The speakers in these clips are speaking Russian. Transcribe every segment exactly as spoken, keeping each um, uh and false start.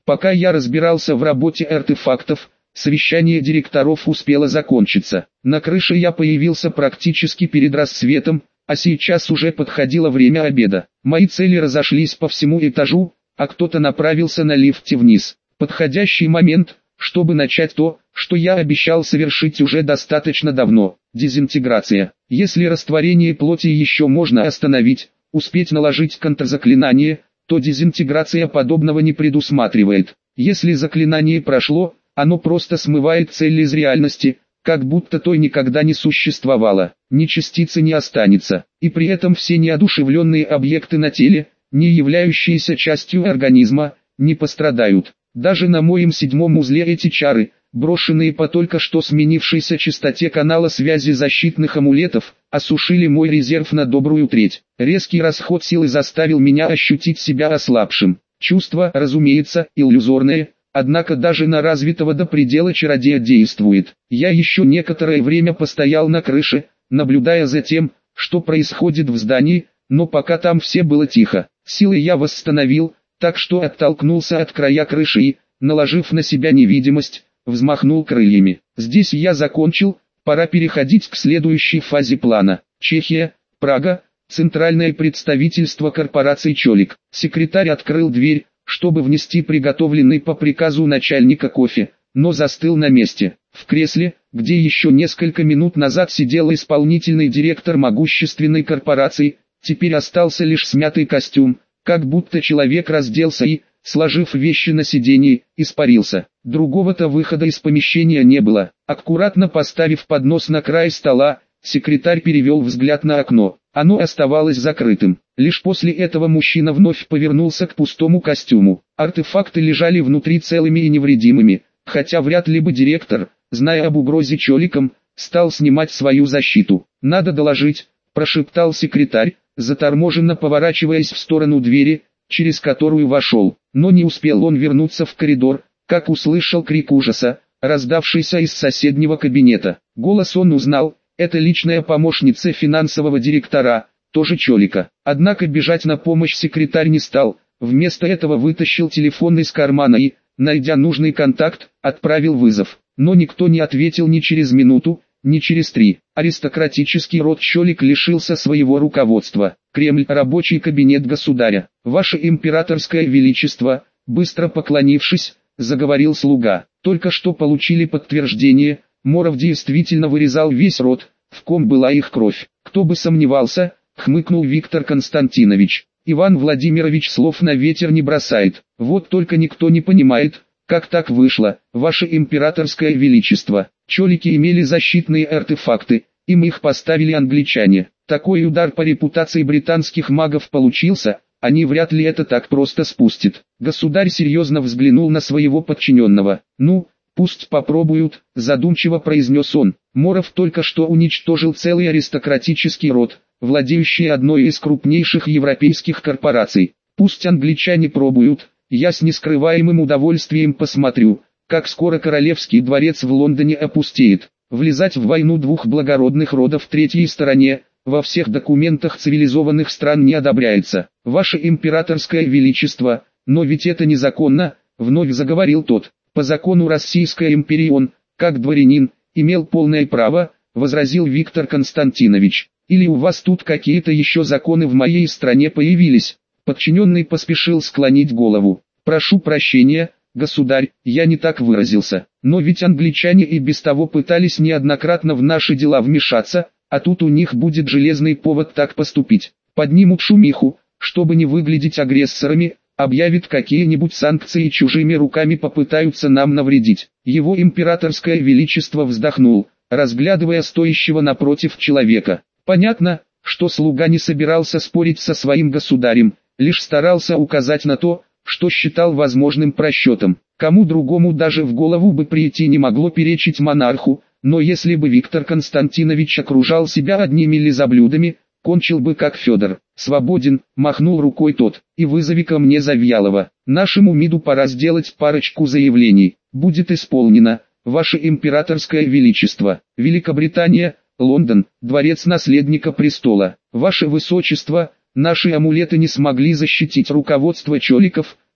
Пока я разбирался в работе артефактов, совещание директоров успело закончиться. На крыше я появился практически перед рассветом, а сейчас уже подходило время обеда. Мои цели разошлись по всему этажу, а кто-то направился на лифте вниз. Подходящий момент, чтобы начать то, что я обещал совершить уже достаточно давно. Дезинтеграция. Если растворение плоти еще можно остановить, успеть наложить контрзаклинание, то дезинтеграция подобного не предусматривает. Если заклинание прошло, оно просто смывает цель из реальности, как будто той никогда не существовало, ни частицы не останется, и при этом все неодушевленные объекты на теле, не являющиеся частью организма, не пострадают. Даже на моем седьмом узле эти чары, брошенные по только что сменившейся частоте канала связи защитных амулетов, осушили мой резерв на добрую треть. Резкий расход силы заставил меня ощутить себя ослабшим. Чувство, разумеется, иллюзорное, однако даже на развитого до предела чародея действует. Я еще некоторое время постоял на крыше, наблюдая за тем, что происходит в здании, но пока там все было тихо. Силы я восстановил, так что оттолкнулся от края крыши и, наложив на себя невидимость, взмахнул крыльями. Здесь я закончил, пора переходить к следующей фазе плана. Чехия, Прага, центральное представительство корпорации Чолик. Секретарь открыл дверь, чтобы внести приготовленный по приказу начальника кофе, но застыл на месте. В кресле, где еще несколько минут назад сидел исполнительный директор могущественной корпорации, теперь остался лишь смятый костюм, как будто человек разделся и, сложив вещи на сиденье, испарился. Другого-то выхода из помещения не было. Аккуратно поставив поднос на край стола, секретарь перевел взгляд на окно. Оно оставалось закрытым. Лишь после этого мужчина вновь повернулся к пустому костюму. Артефакты лежали внутри целыми и невредимыми, хотя вряд ли бы директор, зная об угрозе Чоликам, стал снимать свою защиту. «Надо доложить», – прошептал секретарь, заторможенно поворачиваясь в сторону двери, через которую вошел. Но не успел он вернуться в коридор, как услышал крик ужаса, раздавшийся из соседнего кабинета. Голос он узнал, это личная помощница финансового директора, тоже Чолика. Однако бежать на помощь секретарь не стал, вместо этого вытащил телефон из кармана и, найдя нужный контакт, отправил вызов. Но никто не ответил ни через минуту, ни через три. Аристократический род Чолик лишился своего руководства. Кремль, рабочий кабинет государя. Ваше императорское величество, быстро поклонившись, заговорил слуга. Только что получили подтверждение, Моров действительно вырезал весь род, в ком была их кровь. Кто бы сомневался, хмыкнул Виктор Константинович. Иван Владимирович слов на ветер не бросает. Вот только никто не понимает, как так вышло, ваше императорское величество. Чолики имели защитные артефакты, им их поставили англичане. Такой удар по репутации британских магов получился, они вряд ли это так просто спустят. Государь серьезно взглянул на своего подчиненного. Ну, пусть попробуют, задумчиво произнес он. Моров только что уничтожил целый аристократический род, владеющий одной из крупнейших европейских корпораций. Пусть англичане пробуют, я с нескрываемым удовольствием посмотрю, как скоро королевский дворец в Лондоне опустеет. Влезать в войну двух благородных родов третьей стороне, во всех документах цивилизованных стран не одобряется. Ваше императорское величество, но ведь это незаконно, вновь заговорил тот. По закону Российской империи он, как дворянин, имел полное право, возразил Виктор Константинович. Или у вас тут какие-то еще законы в моей стране появились? Подчиненный поспешил склонить голову. Прошу прощения, государь, я не так выразился. Но ведь англичане и без того пытались неоднократно в наши дела вмешаться, а тут у них будет железный повод так поступить. Поднимут шумиху, чтобы не выглядеть агрессорами, объявят какие-нибудь санкции и чужими руками попытаются нам навредить. Его императорское величество вздохнул, разглядывая стоящего напротив человека. Понятно, что слуга не собирался спорить со своим государем, лишь старался указать на то, что считал возможным просчетом. Кому другому даже в голову бы прийти не могло перечить монарху, но если бы Виктор Константинович окружал себя одними лизоблюдами, кончил бы как Федор. Свободен, махнул рукой тот, и вызови ко мне Завьялова. Нашему МИДу пора сделать парочку заявлений. Будет исполнено, ваше императорское величество. Великобритания, Лондон, дворец наследника престола. Ваше высочество, наши амулеты не смогли защитить руководство Чоликов,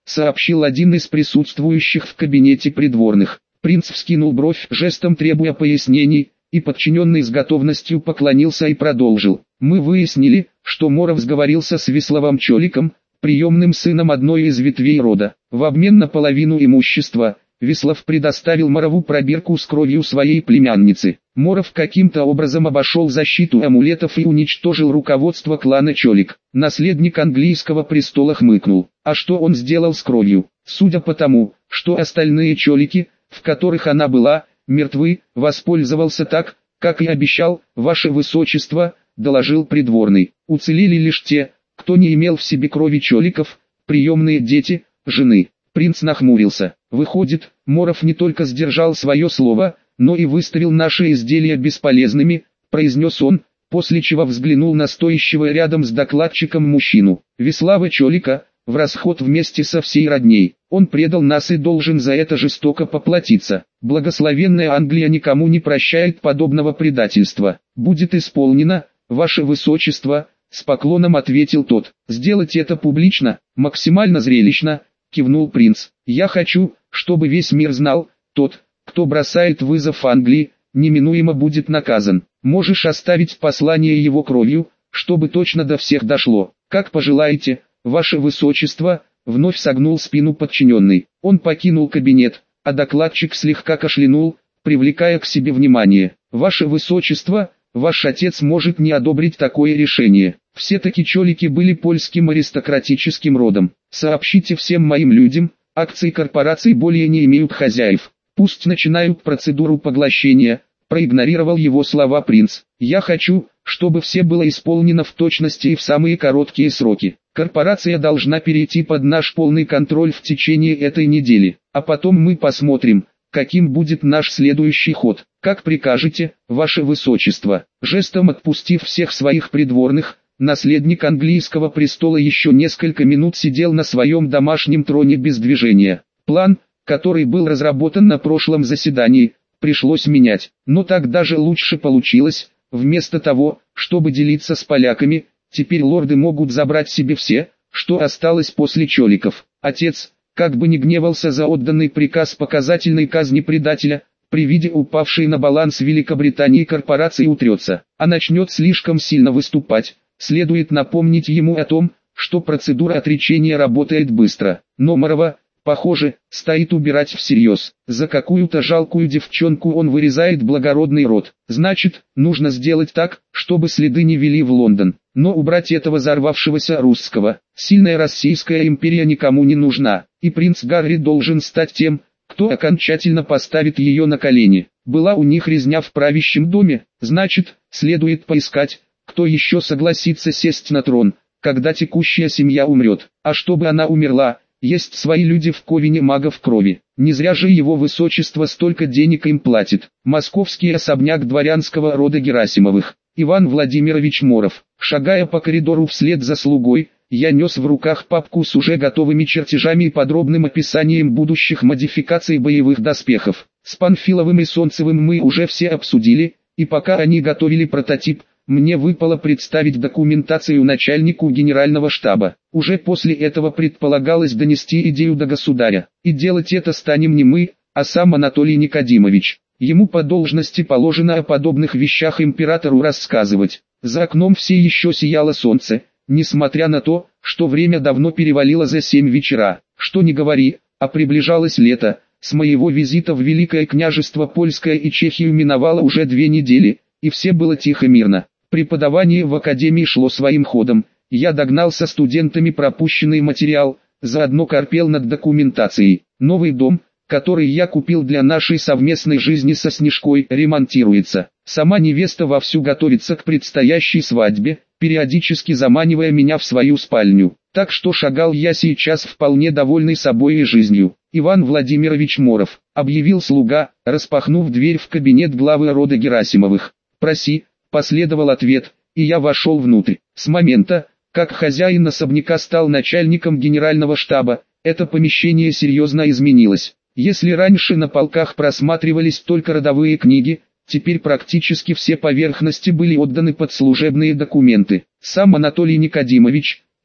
сообщил один из присутствующих в кабинете придворных. Принц вскинул бровь, жестом требуя пояснений, и подчиненный с готовностью поклонился и продолжил. Мы выяснили, что Моров сговорился с Весловым Чоликом, приемным сыном одной из ветвей рода. В обмен на половину имущества, Веслов предоставил Морову пробирку с кровью своей племянницы. Моров каким-то образом обошел защиту амулетов и уничтожил руководство клана Чолик. Наследник английского престола хмыкнул. А что он сделал с кровью? Судя по тому, что остальные Чолики, в которых она была, мертвы, воспользовался так, как и обещал, ваше высочество, доложил придворный. Уцелели лишь те, кто не имел в себе крови Чоликов, приемные дети, жены. Принц нахмурился. Выходит, Моров не только сдержал свое слово, но и выставил наши изделия бесполезными, произнес он, после чего взглянул на стоящего рядом с докладчиком мужчину. Веслава Чолика, в расход вместе со всей родней. Он предал нас и должен за это жестоко поплатиться. Благословенная Англия никому не прощает подобного предательства. Будет исполнено, ваше высочество, с поклоном ответил тот. Сделать это публично, максимально зрелищно, кивнул принц. Я хочу, чтобы весь мир знал, тот, кто бросает вызов Англии, неминуемо будет наказан. Можешь оставить послание его кровью, чтобы точно до всех дошло. Как пожелаете, ваше высочество, вновь согнул спину подчиненный. Он покинул кабинет, а докладчик слегка кашлянул, привлекая к себе внимание. Ваше высочество, ваш отец может не одобрить такое решение. Все-таки Чолики были польским аристократическим родом. Сообщите всем моим людям, акции корпораций более не имеют хозяев. Пусть начинают процедуру поглощения, проигнорировал его слова принц. Я хочу, чтобы все было исполнено в точности и в самые короткие сроки. Корпорация должна перейти под наш полный контроль в течение этой недели, а потом мы посмотрим, каким будет наш следующий ход. Как прикажете, ваше высочество. Жестом отпустив всех своих придворных, наследник английского престола еще несколько минут сидел на своем домашнем троне без движения. План, который был разработан на прошлом заседании, пришлось менять, но так даже лучше получилось. Вместо того, чтобы делиться с поляками, теперь лорды могут забрать себе все, что осталось после Чоликов. Отец, как бы ни гневался за отданный приказ показательной казни предателя, при виде упавшей на баланс Великобритании корпорации утрется, а начнет слишком сильно выступать. Следует напомнить ему о том, что процедура отречения работает быстро. Но Морова, похоже, стоит убирать всерьез. За какую-то жалкую девчонку он вырезает благородный род. Значит, нужно сделать так, чтобы следы не вели в Лондон. Но убрать этого взорвавшегося русского. Сильная Российская империя никому не нужна. И принц Гарри должен стать тем, кто окончательно поставит ее на колени. Была у них резня в правящем доме, значит, следует поискать, кто еще согласится сесть на трон, когда текущая семья умрет. А чтобы она умерла, есть свои люди в Ковине магов крови. Не зря же его высочество столько денег им платит. Московский особняк дворянского рода Герасимовых. Иван Владимирович Моров. Шагая по коридору вслед за слугой, я нес в руках папку с уже готовыми чертежами и подробным описанием будущих модификаций боевых доспехов. С Панфиловым и Солнцевым мы уже все обсудили, и пока они готовили прототип, мне выпало представить документацию начальнику генерального штаба. Уже после этого предполагалось донести идею до государя. И делать это станем не мы, а сам Анатолий Никодимович. Ему по должности положено о подобных вещах императору рассказывать. За окном все еще сияло солнце, несмотря на то, что время давно перевалило за семь вечера. Что ни говори, а приближалось лето. С моего визита в Великое княжество Польское и Чехию миновало уже две недели, и все было тихо-мирно. Преподавание в академии шло своим ходом, я догнал со студентами пропущенный материал, заодно корпел над документацией. Новый дом, который я купил для нашей совместной жизни со Снежкой, ремонтируется. Сама невеста вовсю готовится к предстоящей свадьбе, периодически заманивая меня в свою спальню. Так что шагал я сейчас вполне довольный собой и жизнью. Иван Владимирович Моров, объявил слуга, распахнув дверь в кабинет главы рода Герасимовых. Проси. Последовал ответ, и я вошел внутрь. С момента, как хозяин особняка стал начальником генерального штаба, это помещение серьезно изменилось. Если раньше на полках просматривались только родовые книги, теперь практически все поверхности были отданы под служебные документы. Сам Анатолий Никодимович,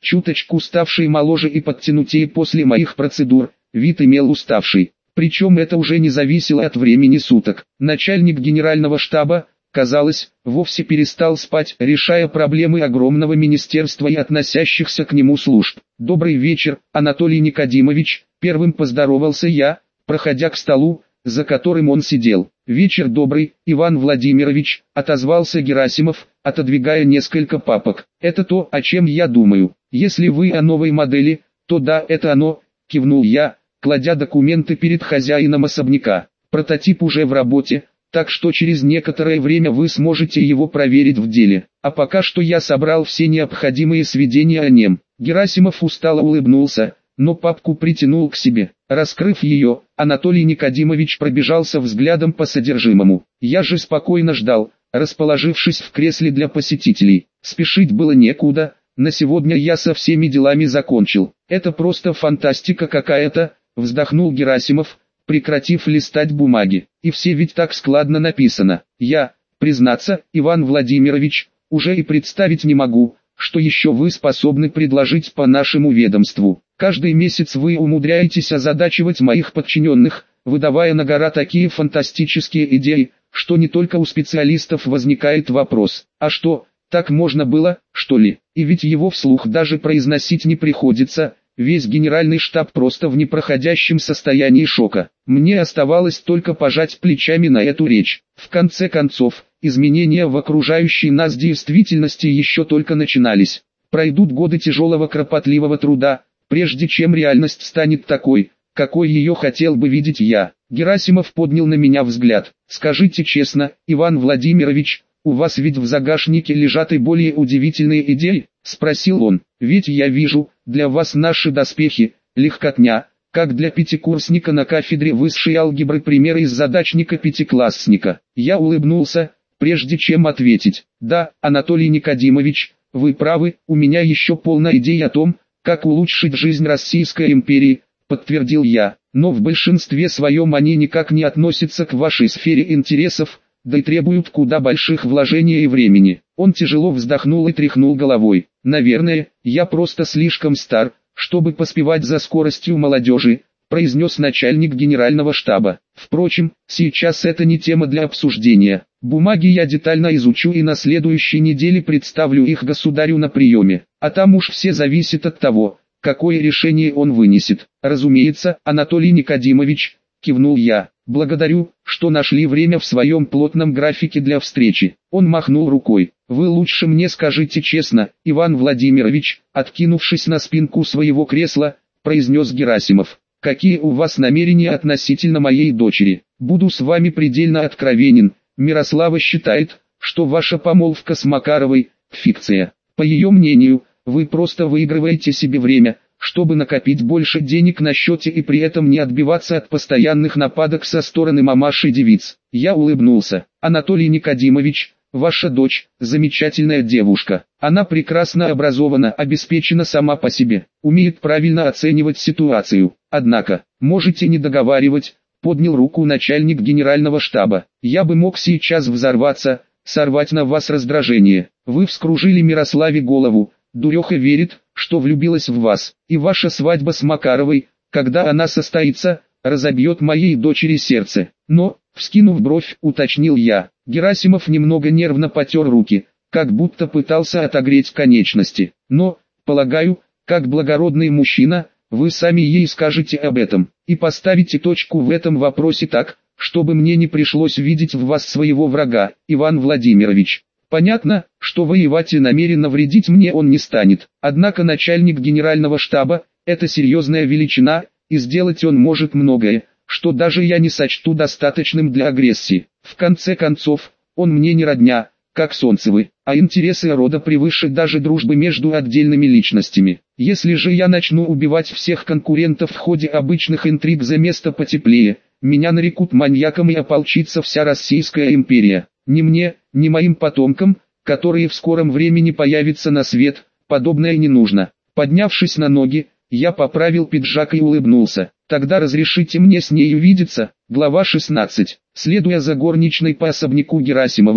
чуточку уставший, моложе и подтянутее после моих процедур, вид имел уставший. Причем это уже не зависело от времени суток. Начальник генерального штаба, казалось, вовсе перестал спать, решая проблемы огромного министерства и относящихся к нему служб. «Добрый вечер, Анатолий Никодимович», — первым поздоровался я, проходя к столу, за которым он сидел. «Вечер добрый, Иван Владимирович», — отозвался Герасимов, отодвигая несколько папок. «Это то, о чем я думаю. Если вы о новой модели, то да, это оно», — кивнул я, кладя документы перед хозяином особняка. «Прототип уже в работе, так что через некоторое время вы сможете его проверить в деле. А пока что я собрал все необходимые сведения о нем». Герасимов устало улыбнулся, но папку притянул к себе. Раскрыв ее, Анатолий Никодимович пробежался взглядом по содержимому. Я же спокойно ждал, расположившись в кресле для посетителей. Спешить было некуда, на сегодня я со всеми делами закончил. «Это просто фантастика какая-то», — вздохнул Герасимов, прекратив листать бумаги. «И все ведь так складно написано. Я, признаться, Иван Владимирович, уже и представить не могу, что еще вы способны предложить по нашему ведомству. Каждый месяц вы умудряетесь озадачивать моих подчиненных, выдавая на гора такие фантастические идеи, что не только у специалистов возникает вопрос: а что, так можно было, что ли? И ведь его вслух даже произносить не приходится». Весь генеральный штаб просто в непроходящем состоянии шока. Мне оставалось только пожать плечами на эту речь. В конце концов, изменения в окружающей нас действительности еще только начинались. Пройдут годы тяжелого кропотливого труда, прежде чем реальность станет такой, какой ее хотел бы видеть я. Герасимов поднял на меня взгляд. «Скажите честно, Иван Владимирович, у вас ведь в загашнике лежат и более удивительные идеи?» — спросил он. «Ведь я вижу, для вас наши доспехи — легкотня, как для пятикурсника на кафедре высшей алгебры примеры из задачника пятиклассника». Я улыбнулся, прежде чем ответить. «Да, Анатолий Никодимович, вы правы, у меня еще полна идей о том, как улучшить жизнь Российской империи», — подтвердил я. «Но в большинстве своем они никак не относятся к вашей сфере интересов, да и требуют куда больших вложений и времени». Он тяжело вздохнул и тряхнул головой. «Наверное, я просто слишком стар, чтобы поспевать за скоростью молодежи», произнес начальник генерального штаба. «Впрочем, сейчас это не тема для обсуждения. Бумаги я детально изучу и на следующей неделе представлю их государю на приеме. А там уж все зависит от того, какое решение он вынесет». «Разумеется, Анатолий Никодимович», кивнул я. «Благодарю, что нашли время в своем плотном графике для встречи». Он махнул рукой. «Вы лучше мне скажите честно, Иван Владимирович», откинувшись на спинку своего кресла, произнес Герасимов. «Какие у вас намерения относительно моей дочери? Буду с вами предельно откровенен. Мирослава считает, что ваша помолвка с Макаровой – фикция. По ее мнению, вы просто выигрываете себе время, чтобы накопить больше денег на счете и при этом не отбиваться от постоянных нападок со стороны мамаши и девиц». Я улыбнулся. «Анатолий Никодимович, ваша дочь – замечательная девушка. Она прекрасно образована, обеспечена сама по себе, умеет правильно оценивать ситуацию. Однако, можете не договаривать», – поднял руку начальник генерального штаба. «Я бы мог сейчас взорваться, сорвать на вас раздражение. Вы вскружили Мирославе голову. Дуреха верит, что влюбилась в вас, и ваша свадьба с Макаровой, когда она состоится, разобьет моей дочери сердце». «Но», вскинув бровь, уточнил я. Герасимов немного нервно потер руки, как будто пытался отогреть конечности. «Но, полагаю, как благородный мужчина, вы сами ей скажете об этом, и поставите точку в этом вопросе так, чтобы мне не пришлось видеть в вас своего врага, Иван Владимирович. Понятно, что воевать и намеренно вредить мне он не станет, однако начальник генерального штаба – это серьезная величина, и сделать он может многое, что даже я не сочту достаточным для агрессии. В конце концов, он мне не родня, как Солнцевы, а интересы рода превыше даже дружбы между отдельными личностями. Если же я начну убивать всех конкурентов в ходе обычных интриг за место потеплее, меня нарекут маньяком и ополчится вся Российская империя. Ни мне, ни моим потомкам, которые в скором времени появятся на свет, подобное не нужно». Поднявшись на ноги, я поправил пиджак и улыбнулся. «Тогда разрешите мне с ней увидеться». Глава шестнадцать. Следуя за горничной по особняку Герасимовых,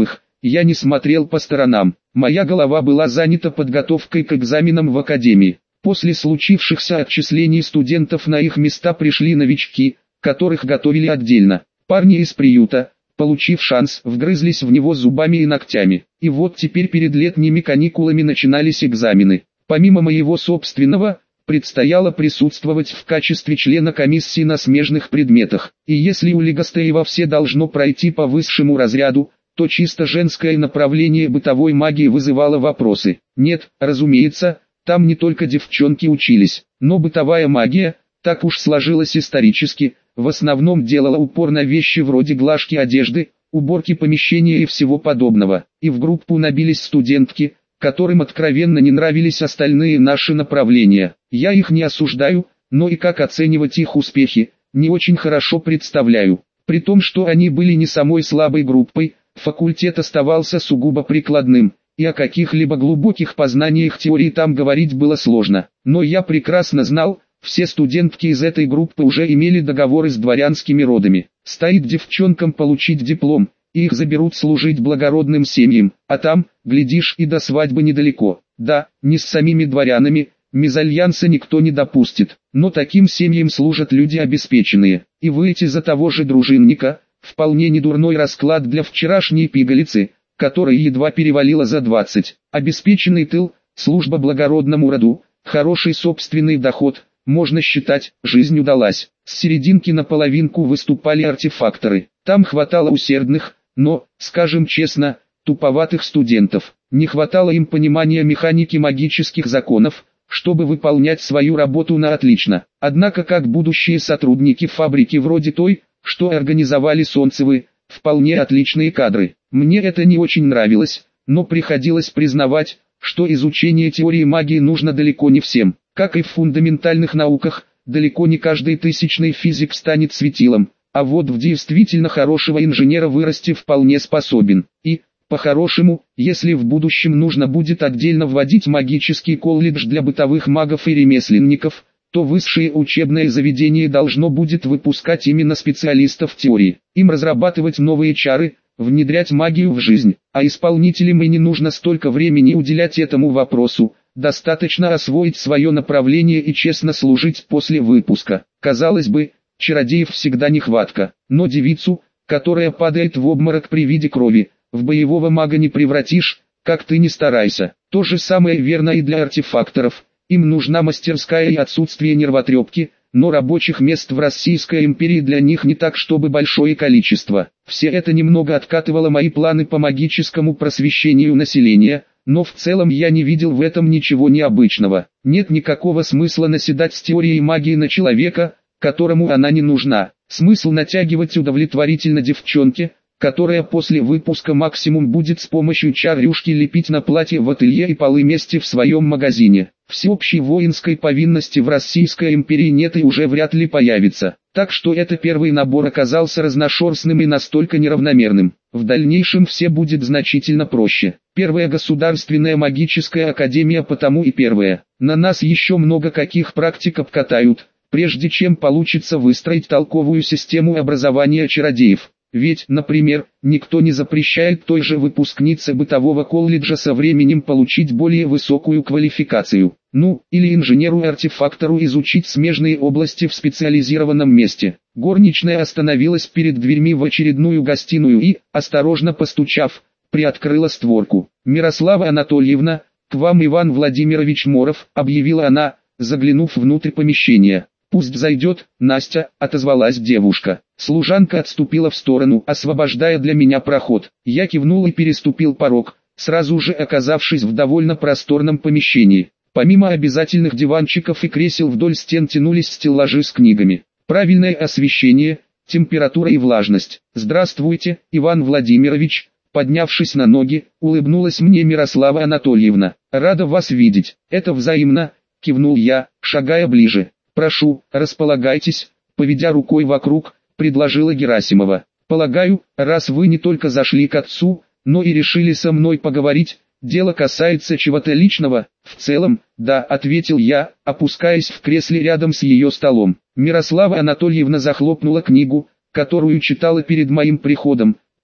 Я не смотрел по сторонам. Моя голова была занята подготовкой к экзаменам в академии. После случившихся отчислений студентов на их места пришли новички, которых готовили отдельно. Парни из приюта, получив шанс, вгрызлись в него зубами и ногтями. И вот теперь перед летними каникулами начинались экзамены. Помимо моего собственного, предстояло присутствовать в качестве члена комиссии на смежных предметах. И если у Легостеева все должно пройти по высшему разряду, то чисто женское направление бытовой магии вызывало вопросы. Нет, разумеется, там не только девчонки учились, но бытовая магия, так уж сложилось исторически, в основном делала упор на вещи вроде глажки одежды, уборки помещения и всего подобного. И в группу набились студентки, которым откровенно не нравились остальные наши направления. Я их не осуждаю, но и как оценивать их успехи, не очень хорошо представляю. При том, что они были не самой слабой группой, факультет оставался сугубо прикладным, и о каких-либо глубоких познаниях теории там говорить было сложно. Но я прекрасно знал, все студентки из этой группы уже имели договоры с дворянскими родами. Стоит девчонкам получить диплом, и их заберут служить благородным семьям, а там, глядишь, и до свадьбы недалеко. Да, не с самими дворянами, мезальянса никто не допустит, но таким семьям служат люди обеспеченные. И выйти за того же дружинника – вполне недурной расклад для вчерашней пигалицы, которая едва перевалила за двадцать. Обеспеченный тыл, служба благородному роду, хороший собственный доход, можно считать, жизнь удалась. С серединки на половинку выступали артефакторы. Там хватало усердных, но, скажем честно, туповатых студентов. Не хватало им понимания механики магических законов, чтобы выполнять свою работу на отлично. Однако как будущие сотрудники фабрики вроде той, что организовали Солнцевы, вполне отличные кадры. Мне это не очень нравилось, но приходилось признавать, что изучение теории магии нужно далеко не всем. Как и в фундаментальных науках, далеко не каждый тысячный физик станет светилом, а вот в действительно хорошего инженера вырасти вполне способен. И, по-хорошему, если в будущем нужно будет отдельно вводить магический колледж для бытовых магов и ремесленников, то высшее учебное заведение должно будет выпускать именно специалистов теории. Им разрабатывать новые чары, внедрять магию в жизнь, а исполнителям и не нужно столько времени уделять этому вопросу, достаточно освоить свое направление и честно служить после выпуска. Казалось бы, чародеев всегда нехватка, но девицу, которая падает в обморок при виде крови, в боевого мага не превратишь, как ты ни старайся. То же самое верно и для артефакторов. Им нужна мастерская и отсутствие нервотрепки, но рабочих мест в Российской империи для них не так чтобы большое количество. Все это немного откатывало мои планы по магическому просвещению населения, но в целом я не видел в этом ничего необычного. Нет никакого смысла наседать с теорией магии на человека, которому она не нужна. Смысл натягивать удовлетворительно девчонке, которая после выпуска максимум будет с помощью чар-рюшки лепить на платье в ателье и полы мести в своем магазине. Всеобщей воинской повинности в Российской империи нет и уже вряд ли появится. Так что это первый набор оказался разношерстным и настолько неравномерным. В дальнейшем все будет значительно проще. Первая государственная магическая академия потому и первая. На нас еще много каких практик обкатают, прежде чем получится выстроить толковую систему образования чародеев. Ведь, например, никто не запрещает той же выпускнице бытового колледжа со временем получить более высокую квалификацию. Ну, или инженеру-артефактору изучить смежные области в специализированном месте. Горничная остановилась перед дверьми в очередную гостиную и, осторожно постучав, приоткрыла створку. «Мирослава Анатольевна, к вам Иван Владимирович Моров», — объявила она, заглянув внутрь помещения. «Пусть зайдет, Настя», — отозвалась девушка. Служанка отступила в сторону, освобождая для меня проход. Я кивнул и переступил порог, сразу же оказавшись в довольно просторном помещении. Помимо обязательных диванчиков и кресел вдоль стен тянулись стеллажи с книгами. Правильное освещение, температура и влажность. «Здравствуйте, Иван Владимирович», поднявшись на ноги, улыбнулась мне Мирослава Анатольевна. «Рада вас видеть». «Это взаимно», — кивнул я, шагая ближе. «Прошу, располагайтесь», — поведя рукой вокруг, предложила Герасимова. «Полагаю, раз вы не только зашли к отцу, но и решили со мной поговорить, дело касается чего-то личного». «В целом, да», — ответил я, опускаясь в кресле рядом с ее столом. Мирослава Анатольевна захлопнула книгу, которую читала перед моим приходом,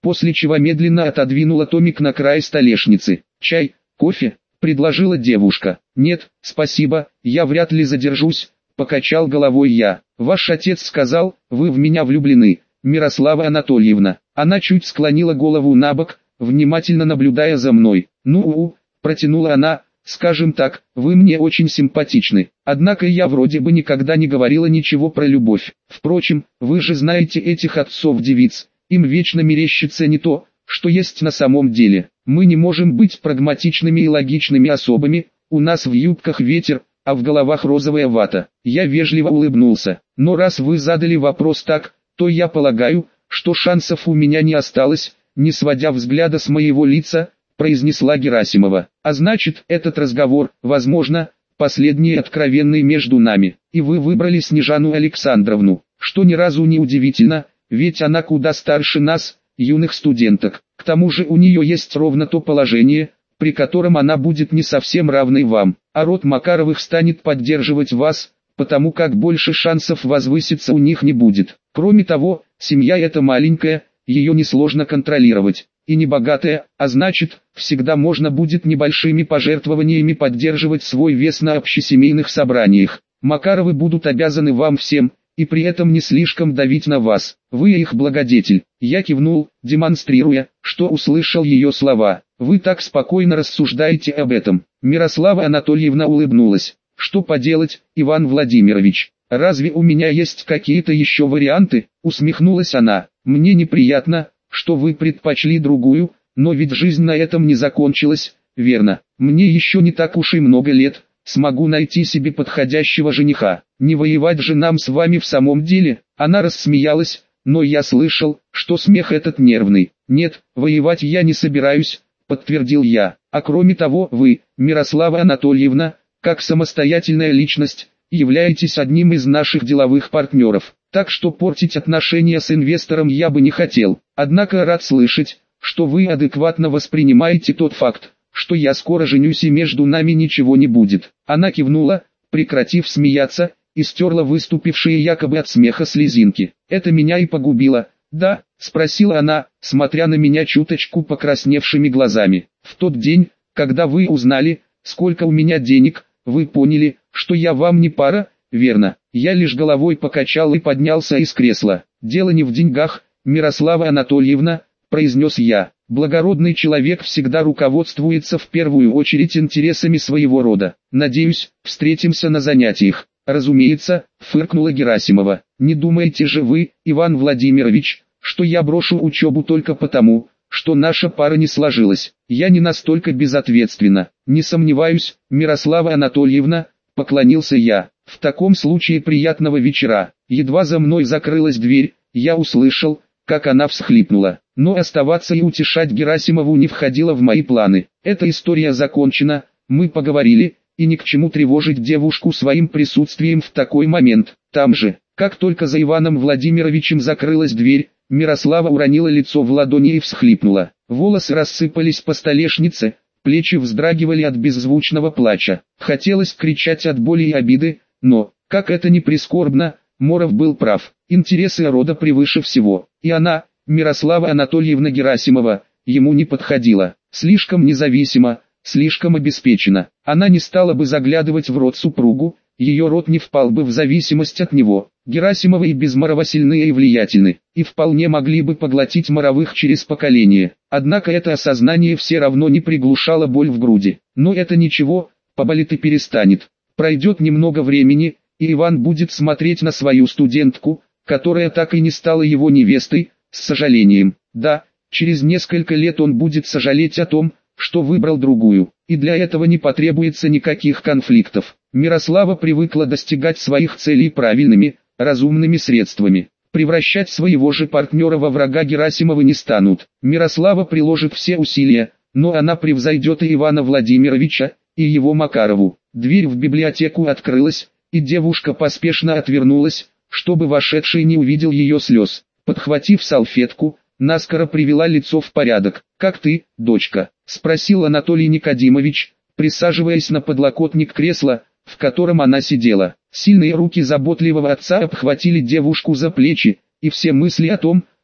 после чего медленно отодвинула томик на край столешницы. «Чай, кофе?» – предложила девушка. «Нет, спасибо, я вряд ли задержусь», – покачал головой я. «Ваш отец сказал, вы в меня влюблены, Мирослава Анатольевна». Она чуть склонила голову набок, внимательно наблюдая за мной. «Ну-у», – протянула она, – «скажем так, вы мне очень симпатичны. Однако я вроде бы никогда не говорила ничего про любовь. Впрочем, вы же знаете этих отцов-девиц, им вечно мерещится не то, что есть на самом деле. Мы не можем быть прагматичными и логичными особами, у нас в юбках ветер, а в головах розовая вата». Я вежливо улыбнулся. «Но раз вы задали вопрос так, то я полагаю, что шансов у меня не осталось», не сводя взгляда с моего лица, произнесла Герасимова. «А значит, этот разговор, возможно, последний откровенный между нами, и вы выбрали Снежану Александровну, что ни разу не удивительно, ведь она куда старше нас, юных студенток. К тому же у нее есть ровно то положение, при котором она будет не совсем равной вам, а род Макаровых станет поддерживать вас, потому как больше шансов возвыситься у них не будет. Кроме того, семья эта маленькая, ее несложно контролировать, и не богатая, а значит, всегда можно будет небольшими пожертвованиями поддерживать свой вес на общесемейных собраниях. Макаровы будут обязаны вам всем, и при этом не слишком давить на вас. Вы их благодетель». Я кивнул, демонстрируя, что услышал ее слова. «Вы так спокойно рассуждаете об этом». Мирослава Анатольевна улыбнулась. «Что поделать, Иван Владимирович? Разве у меня есть какие-то еще варианты?» Усмехнулась она. «Мне неприятно, что вы предпочли другую, но ведь жизнь на этом не закончилась, верно? Мне еще не так уж и много лет, смогу найти себе подходящего жениха. Не воевать же нам с вами в самом деле». Она рассмеялась, но я слышал, что смех этот нервный. «Нет, воевать я не собираюсь», подтвердил я. «А кроме того, вы, Мирослава Анатольевна, как самостоятельная личность, являетесь одним из наших деловых партнеров. Так что портить отношения с инвестором я бы не хотел. Однако рад слышать, что вы адекватно воспринимаете тот факт, что я скоро женюсь и между нами ничего не будет». Она кивнула, прекратив смеяться, и стерла выступившие якобы от смеха слезинки. «Это меня и погубило, да?» – спросила она, смотря на меня чуточку покрасневшими глазами. «В тот день, когда вы узнали, сколько у меня денег, вы поняли, что я вам не пара, верно?» Я лишь головой покачал и поднялся из кресла. «Дело не в деньгах, Мирослава Анатольевна», – произнес я. «Благородный человек всегда руководствуется в первую очередь интересами своего рода. Надеюсь, встретимся на занятиях». «Разумеется», – фыркнула Герасимова. «Не думаете же вы, Иван Владимирович, что я брошу учебу только потому, что наша пара не сложилась? Я не настолько безответственна». «Не сомневаюсь, Мирослава Анатольевна», – поклонился я. «В таком случае приятного вечера». Едва за мной закрылась дверь, я услышал, как она всхлипнула. Но оставаться и утешать Герасимову не входило в мои планы. Эта история закончена, мы поговорили, и ни к чему тревожить девушку своим присутствием в такой момент. Там же, как только за Иваном Владимировичем закрылась дверь, Мирослава уронила лицо в ладони и всхлипнула. Волосы рассыпались по столешнице, плечи вздрагивали от беззвучного плача. Хотелось кричать от боли и обиды, но, как это ни прискорбно, Моров был прав. Интересы рода превыше всего. И она, Мирослава Анатольевна Герасимова, ему не подходила. Слишком независима, слишком обеспечена. Она не стала бы заглядывать в рот супругу, ее род не впал бы в зависимость от него. Герасимовы и без Морова сильны и влиятельны, и вполне могли бы поглотить Моровых через поколение. Однако это осознание все равно не приглушало боль в груди. Но это ничего, поболит и перестанет. Пройдет немного времени, и Иван будет смотреть на свою студентку, которая так и не стала его невестой, с сожалением. Да, через несколько лет он будет сожалеть о том, что выбрал другую, и для этого не потребуется никаких конфликтов. Мирослава привыкла достигать своих целей правильными, разумными средствами. Превращать своего же партнера во врага Герасимовы не станут. Мирослава приложит все усилия, но она превзойдет и Ивана Владимировича, и его Макарову. Дверь в библиотеку открылась, и девушка поспешно отвернулась, чтобы вошедший не увидел ее слез. Подхватив салфетку, наскоро привела лицо в порядок. «Как ты, дочка?» – спросил Анатолий Никодимович, присаживаясь на подлокотник кресла, в котором она сидела. Сильные руки заботливого отца обхватили девушку за плечи, и все мысли о том,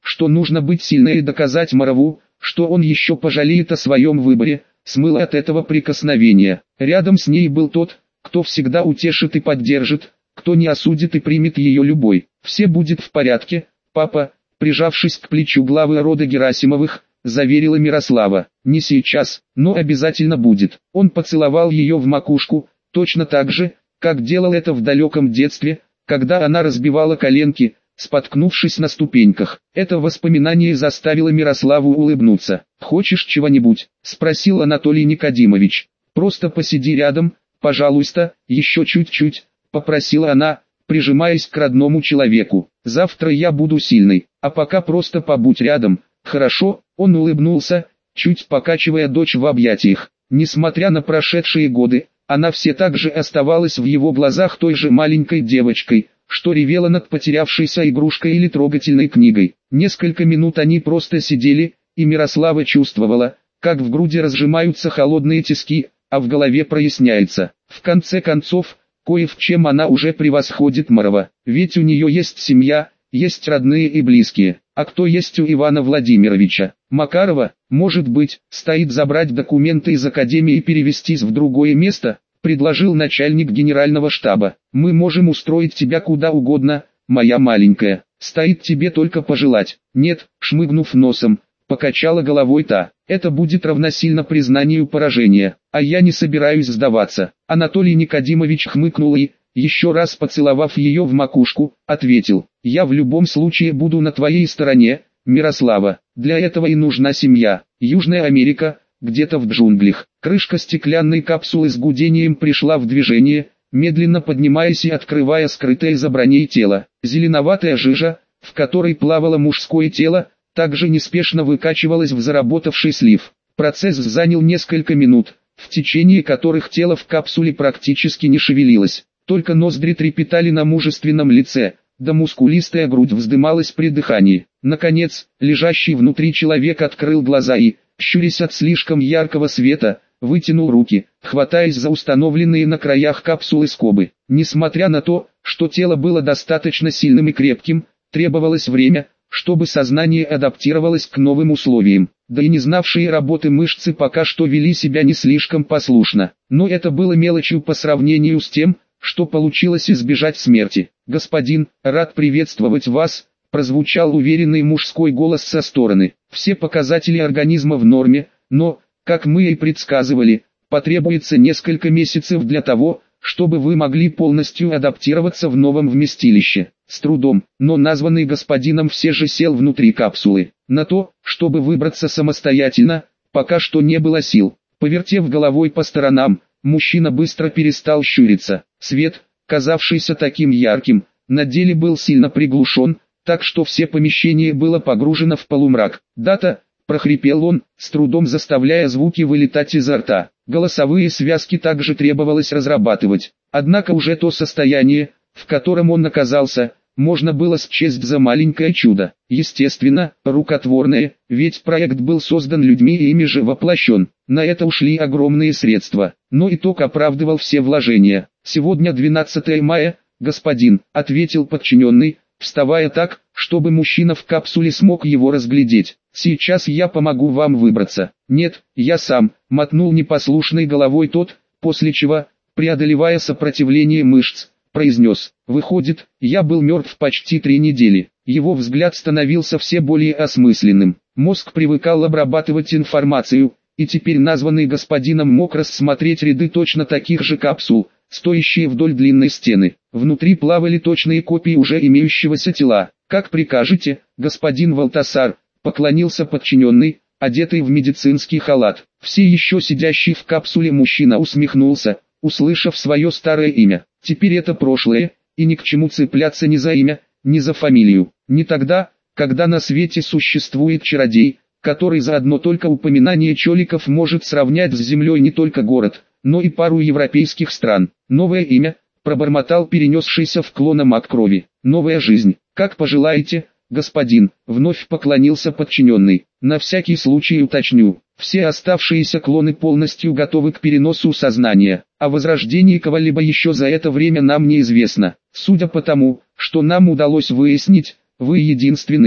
что нужно быть сильной и доказать Морову, что он еще пожалеет о своем выборе, смыло от этого прикосновения. Рядом с ней был тот, кто всегда утешит и поддержит, кто не осудит и примет ее любой. «Все будет в порядке, папа», прижавшись к плечу главы рода Герасимовых, заверила Мирослава. «Не сейчас, но обязательно будет». Он поцеловал ее в макушку, точно так же, как делал это в далеком детстве, когда она разбивала коленки, споткнувшись на ступеньках. Это воспоминание заставило Мирославу улыбнуться. «Хочешь чего-нибудь?» – спросил Анатолий Никодимович. «Просто посиди рядом, пожалуйста, еще чуть-чуть», – попросила она, прижимаясь к родному человеку. «Завтра я буду сильной, а пока просто побудь рядом, хорошо?» Он улыбнулся, чуть покачивая дочь в объятиях. Несмотря на прошедшие годы, она все так же оставалась в его глазах той же маленькой девочкой, что ревела над потерявшейся игрушкой или трогательной книгой. Несколько минут они просто сидели, и Мирослава чувствовала, как в груди разжимаются холодные тиски, а в голове проясняется. В конце концов, кое в чем она уже превосходит Морова, ведь у нее есть семья, есть родные и близкие. А кто есть у Ивана Владимировича? Макарова, может быть, стоит забрать документы из академии и перевестись в другое место, предложил начальник генерального штаба. Мы можем устроить тебя куда угодно, моя маленькая, стоит тебе только пожелать. Нет, шмыгнув носом, покачала головой та. Это будет равносильно признанию поражения, а я не собираюсь сдаваться. Анатолий Никодимович хмыкнул и, еще раз поцеловав ее в макушку, ответил: «Я в любом случае буду на твоей стороне, Мирослава. Для этого и нужна семья. Южная Америка, где-то в джунглях». Крышка стеклянной капсулы с гудением пришла в движение, медленно поднимаясь и открывая скрытое за броней тело. Зеленоватая жижа, в которой плавало мужское тело, также неспешно выкачивалась в заработавший слив. Процесс занял несколько минут, в течение которых тело в капсуле практически не шевелилось. Только ноздри трепетали на мужественном лице, да мускулистая грудь вздымалась при дыхании. Наконец, лежащий внутри человек открыл глаза и, щурясь от слишком яркого света, вытянул руки, хватаясь за установленные на краях капсулы скобы. Несмотря на то, что тело было достаточно сильным и крепким, требовалось время, чтобы сознание адаптировалось к новым условиям. Да и не знавшие работы мышцы пока что вели себя не слишком послушно. Но это было мелочью по сравнению с тем, что получилось избежать смерти. «Господин, рад приветствовать вас», – прозвучал уверенный мужской голос со стороны. «Все показатели организма в норме, но, как мы и предсказывали, потребуется несколько месяцев для того, чтобы вы могли полностью адаптироваться в новом вместилище». С трудом, но названный господином все же сел внутри капсулы. На то, чтобы выбраться самостоятельно, пока что не было сил. Повертев головой по сторонам, мужчина быстро перестал щуриться. Свет, казавшийся таким ярким, на деле был сильно приглушен, так что все помещение было погружено в полумрак. «Дата», – прохрипел он, с трудом заставляя звуки вылетать изо рта. Голосовые связки также требовалось разрабатывать. Однако уже то состояние, в котором он оказался, можно было счесть за маленькое чудо. Естественно, рукотворное, ведь проект был создан людьми и ими же воплощен. На это ушли огромные средства, но итог оправдывал все вложения. «Сегодня двенадцатое мая, господин», — ответил подчиненный, вставая так, чтобы мужчина в капсуле смог его разглядеть. «Сейчас я помогу вам выбраться». «Нет, я сам», — мотнул непослушной головой тот, после чего, преодолевая сопротивление мышц, произнес: «Выходит, я был мертв почти три недели». Его взгляд становился все более осмысленным. Мозг привыкал обрабатывать информацию, и теперь названный господином мог рассмотреть ряды точно таких же капсул, стоящие вдоль длинной стены. Внутри плавали точные копии уже имеющегося тела. «Как прикажете, господин Валтасар», — поклонился подчиненный, одетый в медицинский халат. Все еще сидящий в капсуле мужчина усмехнулся, услышав свое старое имя. Теперь это прошлое, и ни к чему цепляться ни за имя, ни за фамилию. Не тогда, когда на свете существует чародей, который за одно только упоминание чоликов может сравнять с землей не только город, но и пару европейских стран. Новое имя, пробормотал перенесшийся в клона маг крови. Новая жизнь. Как пожелаете, господин, вновь поклонился подчиненный. На всякий случай уточню. Все оставшиеся клоны полностью готовы к переносу сознания. О возрождении кого-либо еще за это время нам неизвестно. Судя по тому, что нам удалось выяснить, вы единственный, кто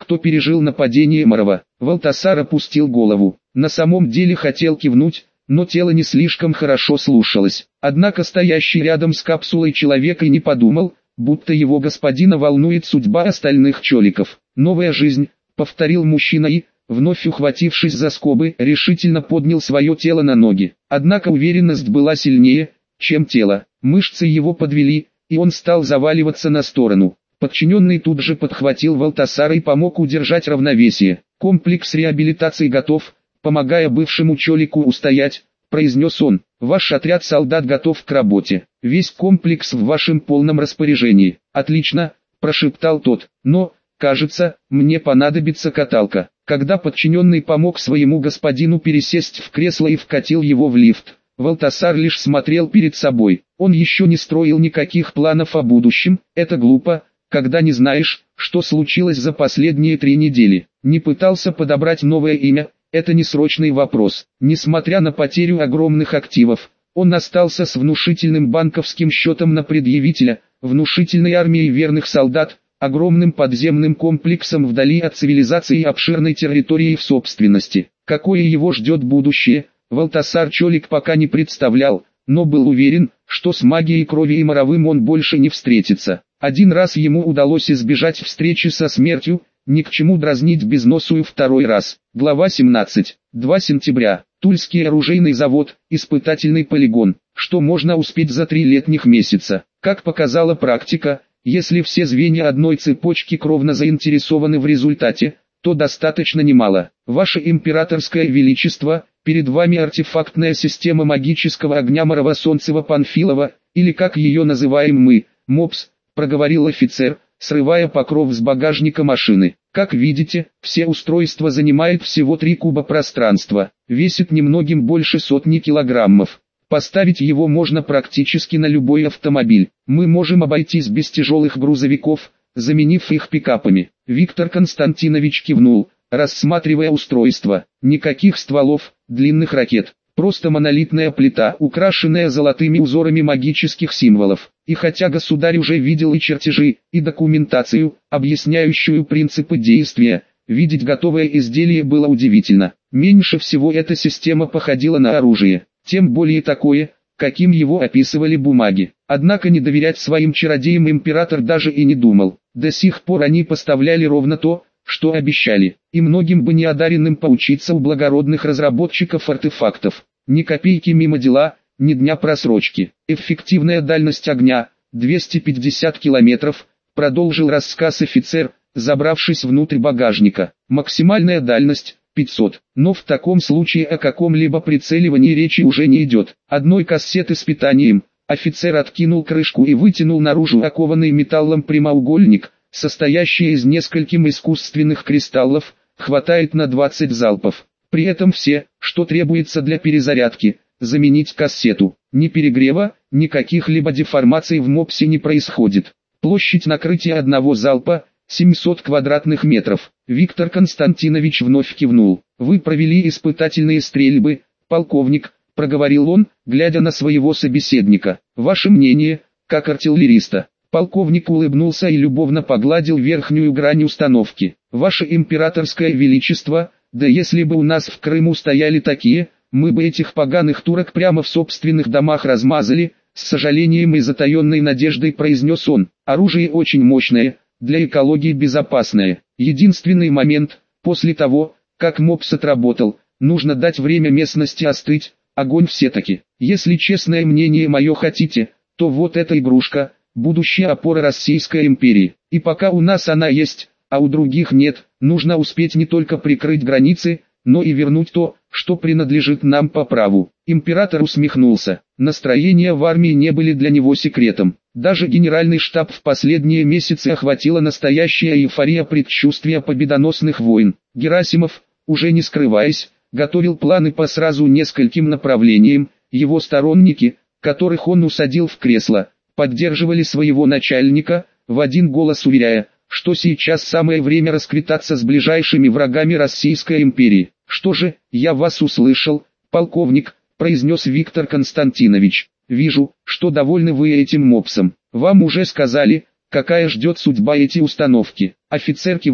кто пережил нападение Марова. Валтасар опустил голову. На самом деле хотел кивнуть, но тело не слишком хорошо слушалось. Однако стоящий рядом с капсулой человек и не подумал, будто его господина волнует судьба остальных чоликов. «Новая жизнь», — повторил мужчина и, вновь ухватившись за скобы, решительно поднял свое тело на ноги. Однако уверенность была сильнее, чем тело. Мышцы его подвели, и он стал заваливаться на сторону. Подчиненный тут же подхватил Валтасара и помог удержать равновесие. «Комплекс реабилитации готов, помогая бывшему чолику устоять», — произнес он. «Ваш отряд солдат готов к работе. Весь комплекс в вашем полном распоряжении». «Отлично», — прошептал тот. «Но, кажется, мне понадобится каталка». Когда подчиненный помог своему господину пересесть в кресло и вкатил его в лифт, Валтасар лишь смотрел перед собой. Он еще не строил никаких планов о будущем. Это глупо, когда не знаешь, что случилось за последние три недели. Не пытался подобрать новое имя. Это не срочный вопрос. Несмотря на потерю огромных активов, он остался с внушительным банковским счетом на предъявителя, внушительной армией верных солдат, огромным подземным комплексом вдали от цивилизации и обширной территорией в собственности. Какое его ждет будущее, Валтасар Чолик пока не представлял, но был уверен, что с магией крови и Моровым он больше не встретится. Один раз ему удалось избежать встречи со смертью, ни к чему дразнить безносую второй раз. Глава семнадцать. два сентября. Тульский оружейный завод, испытательный полигон. Что можно успеть за три летних месяца? Как показала практика, если все звенья одной цепочки кровно заинтересованы в результате, то достаточно немало. Ваше императорское величество, перед вами артефактная система магического огня Морово-Солнцево-Панфилова, или как ее называем мы, МОПС, проговорил офицер, срывая покров с багажника машины. Как видите, все устройства занимают всего три куба пространства, весит немногим больше сотни килограммов. Поставить его можно практически на любой автомобиль. Мы можем обойтись без тяжелых грузовиков, заменив их пикапами. Виктор Константинович кивнул, рассматривая устройство. Никаких стволов, длинных ракет. Просто монолитная плита, украшенная золотыми узорами магических символов. И хотя государь уже видел и чертежи, и документацию, объясняющую принципы действия, видеть готовое изделие было удивительно. Меньше всего эта система походила на оружие. Тем более такое, каким его описывали бумаги. Однако не доверять своим чародеям император даже и не думал. До сих пор они поставляли ровно то, что обещали, и многим бы неодаренным поучиться у благородных разработчиков артефактов. Ни копейки мимо дела, ни дня просрочки. Эффективная дальность огня – двести пятьдесят километров, продолжил рассказ офицер, забравшись внутрь багажника. Максимальная дальность – пятьсот. Но в таком случае о каком-либо прицеливании речи уже не идет. Одной кассеты с питанием. Офицер откинул крышку и вытянул наружу окованный металлом прямоугольник, состоящий из нескольких искусственных кристаллов, хватает на двадцать залпов. При этом все, что требуется для перезарядки, заменить кассету. Ни перегрева, ни каких-либо деформаций в мопсе не происходит. Площадь накрытия одного залпа – семьсот квадратных метров. Виктор Константинович вновь кивнул. «Вы провели испытательные стрельбы, полковник», – проговорил он, глядя на своего собеседника. «Ваше мнение, как артиллериста?» Полковник улыбнулся и любовно погладил верхнюю грань установки. «Ваше императорское величество, да если бы у нас в Крыму стояли такие, мы бы этих поганых турок прямо в собственных домах размазали», с сожалением и затаенной надеждой произнес он. «Оружие очень мощное, для экологии безопасное. Единственный момент, после того, как МОПС отработал, нужно дать время местности остыть, огонь все-таки. Если честное мнение мое хотите, то вот эта игрушка – будущая опора Российской империи. И пока у нас она есть, а у других нет, нужно успеть не только прикрыть границы, но и вернуть то, что принадлежит нам по праву». Император усмехнулся. Настроения в армии не были для него секретом. Даже генеральный штаб в последние месяцы охватила настоящая эйфория предчувствия победоносных войн. Герасимов, уже не скрываясь, готовил планы по сразу нескольким направлениям. Его сторонники, которых он усадил в кресло, поддерживали своего начальника, в один голос уверяя, что сейчас самое время расквитаться с ближайшими врагами Российской империи. «Что же, я вас услышал, полковник», — произнес Виктор Константинович. «Вижу, что довольны вы этим мопсом. Вам уже сказали, какая ждет судьба эти установки». Офицер кивнул.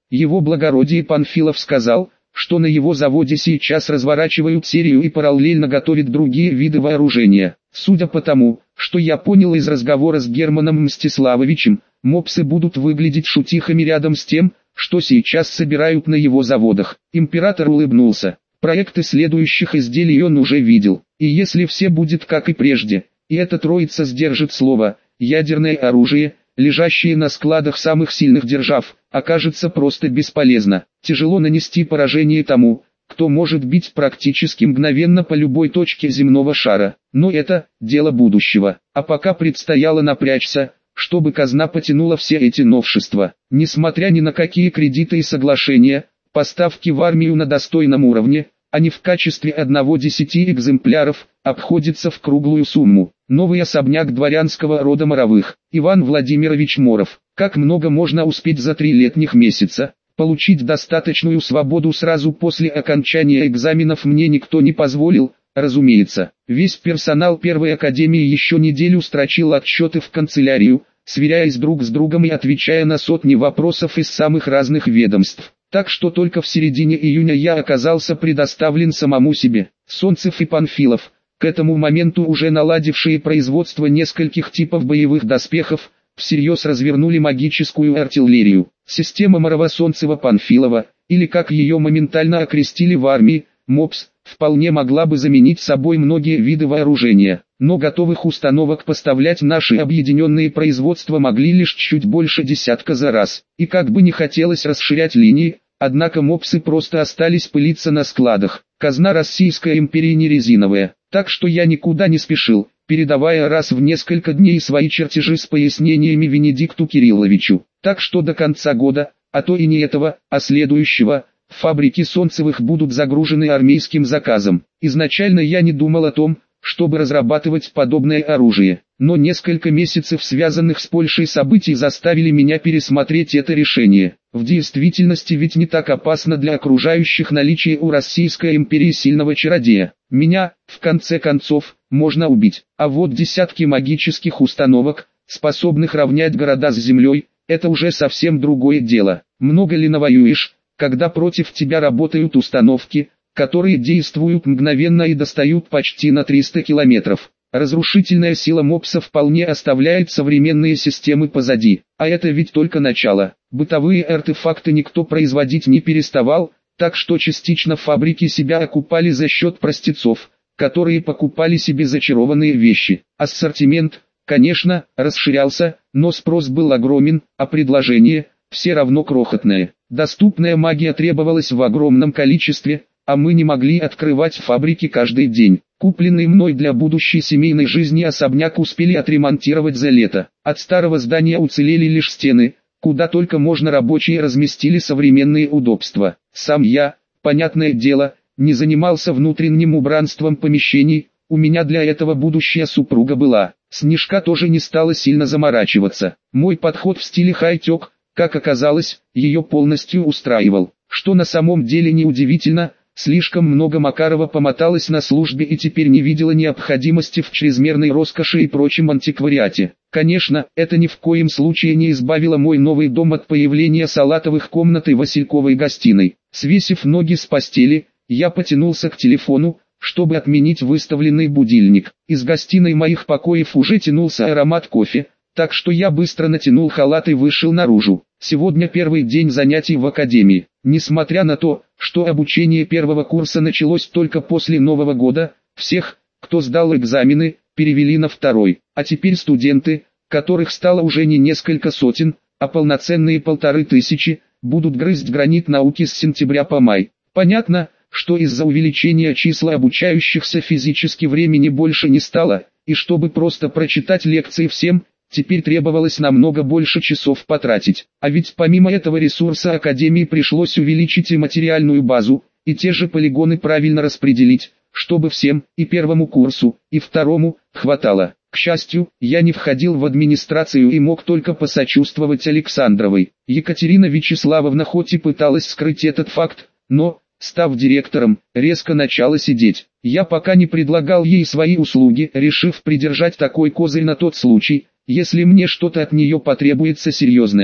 Его благородие Панфилов сказал, что на его заводе сейчас разворачивают серию и параллельно готовят другие виды вооружения. Судя по тому, что я понял из разговора с Германом Мстиславовичем, мопсы будут выглядеть шутихами рядом с тем, что сейчас собирают на его заводах. Император улыбнулся. Проекты следующих изделий он уже видел. И если все будет как и прежде, и эта троица сдержит слово, ядерное оружие, лежащее на складах самых сильных держав, окажется просто бесполезно. Тяжело нанести поражение тому, кто может бить практически мгновенно по любой точке земного шара. Но это дело будущего. А пока предстояло напрячься, чтобы казна потянула все эти новшества. Несмотря ни на какие кредиты и соглашения, поставки в армию на достойном уровне, а не в качестве одного десяти экземпляров, обходится в круглую сумму. Новый особняк дворянского рода Моровых, Иван Владимирович Моров. Как много можно успеть за три летних месяца? Получить достаточную свободу сразу после окончания экзаменов мне никто не позволил, разумеется. Весь персонал первой академии еще неделю строчил отчеты в канцелярию, сверяясь друг с другом и отвечая на сотни вопросов из самых разных ведомств. Так что только в середине июня я оказался предоставлен самому себе. Солнцев и Панфилов, к этому моменту уже наладившие производство нескольких типов боевых доспехов, всерьез развернули магическую артиллерию. Система Морова-Солнцева-Панфилова, или как ее моментально окрестили в армии, МОПС, вполне могла бы заменить собой многие виды вооружения. Но готовых установок поставлять наши объединенные производства могли лишь чуть больше десятка за раз. И как бы не хотелось расширять линии, однако МОПСы просто остались пылиться на складах. Казна Российской империи не резиновая, так что я никуда не спешил, передавая раз в несколько дней свои чертежи с пояснениями Венедикту Кирилловичу. Так что до конца года, а то и не этого, а следующего, фабрики Солнцевых будут загружены армейским заказом. Изначально я не думал о том, чтобы разрабатывать подобное оружие, но несколько месяцев связанных с Польшей событий заставили меня пересмотреть это решение. В действительности ведь не так опасно для окружающих наличие у Российской империи сильного чародея. Меня, в конце концов, можно убить, а вот десятки магических установок, способных равнять города с землей, это уже совсем другое дело. Много ли навоюешь, когда против тебя работают установки, которые действуют мгновенно и достают почти на триста километров. Разрушительная сила МОПСа вполне оставляет современные системы позади, а это ведь только начало. Бытовые артефакты никто производить не переставал, так что частично фабрики себя окупали за счет простецов, которые покупали себе зачарованные вещи. Ассортимент, конечно, расширялся, но спрос был огромен, а предложение все равно крохотное. Доступная магия требовалась в огромном количестве, а мы не могли открывать фабрики каждый день. Купленный мной для будущей семейной жизни особняк успели отремонтировать за лето. От старого здания уцелели лишь стены, куда только можно рабочие разместили современные удобства. Сам я, понятное дело, не занимался внутренним убранством помещений, у меня для этого будущая супруга была. Снежка тоже не стала сильно заморачиваться. Мой подход в стиле хай-тек, как оказалось, ее полностью устраивал. Что на самом деле неудивительно, слишком много Макарова помоталась на службе и теперь не видела необходимости в чрезмерной роскоши и прочем антиквариате. Конечно, это ни в коем случае не избавило мой новый дом от появления салатовых комнат и васильковой гостиной. Свесив ноги с постели, я потянулся к телефону, чтобы отменить выставленный будильник. Из гостиной моих покоев уже тянулся аромат кофе, так что я быстро натянул халат и вышел наружу. Сегодня первый день занятий в академии. Несмотря на то, что обучение первого курса началось только после Нового года, всех, кто сдал экзамены, перевели на второй. А теперь студенты, которых стало уже не несколько сотен, а полноценные полторы тысячи, будут грызть гранит науки с сентября по май. Понятно, что из-за увеличения числа обучающихся физически времени больше не стало, и чтобы просто прочитать лекции всем, теперь требовалось намного больше часов потратить. А ведь помимо этого ресурса Академии пришлось увеличить и материальную базу, и те же полигоны правильно распределить, чтобы всем, и первому курсу, и второму, хватало. К счастью, я не входил в администрацию и мог только посочувствовать Александровой. Екатерина Вячеславовна хоть и пыталась скрыть этот факт, но, став директором, резко начала сидеть. Я пока не предлагал ей свои услуги, решив придержать такой козырь на тот случай, если мне что-то от нее потребуется серьезное.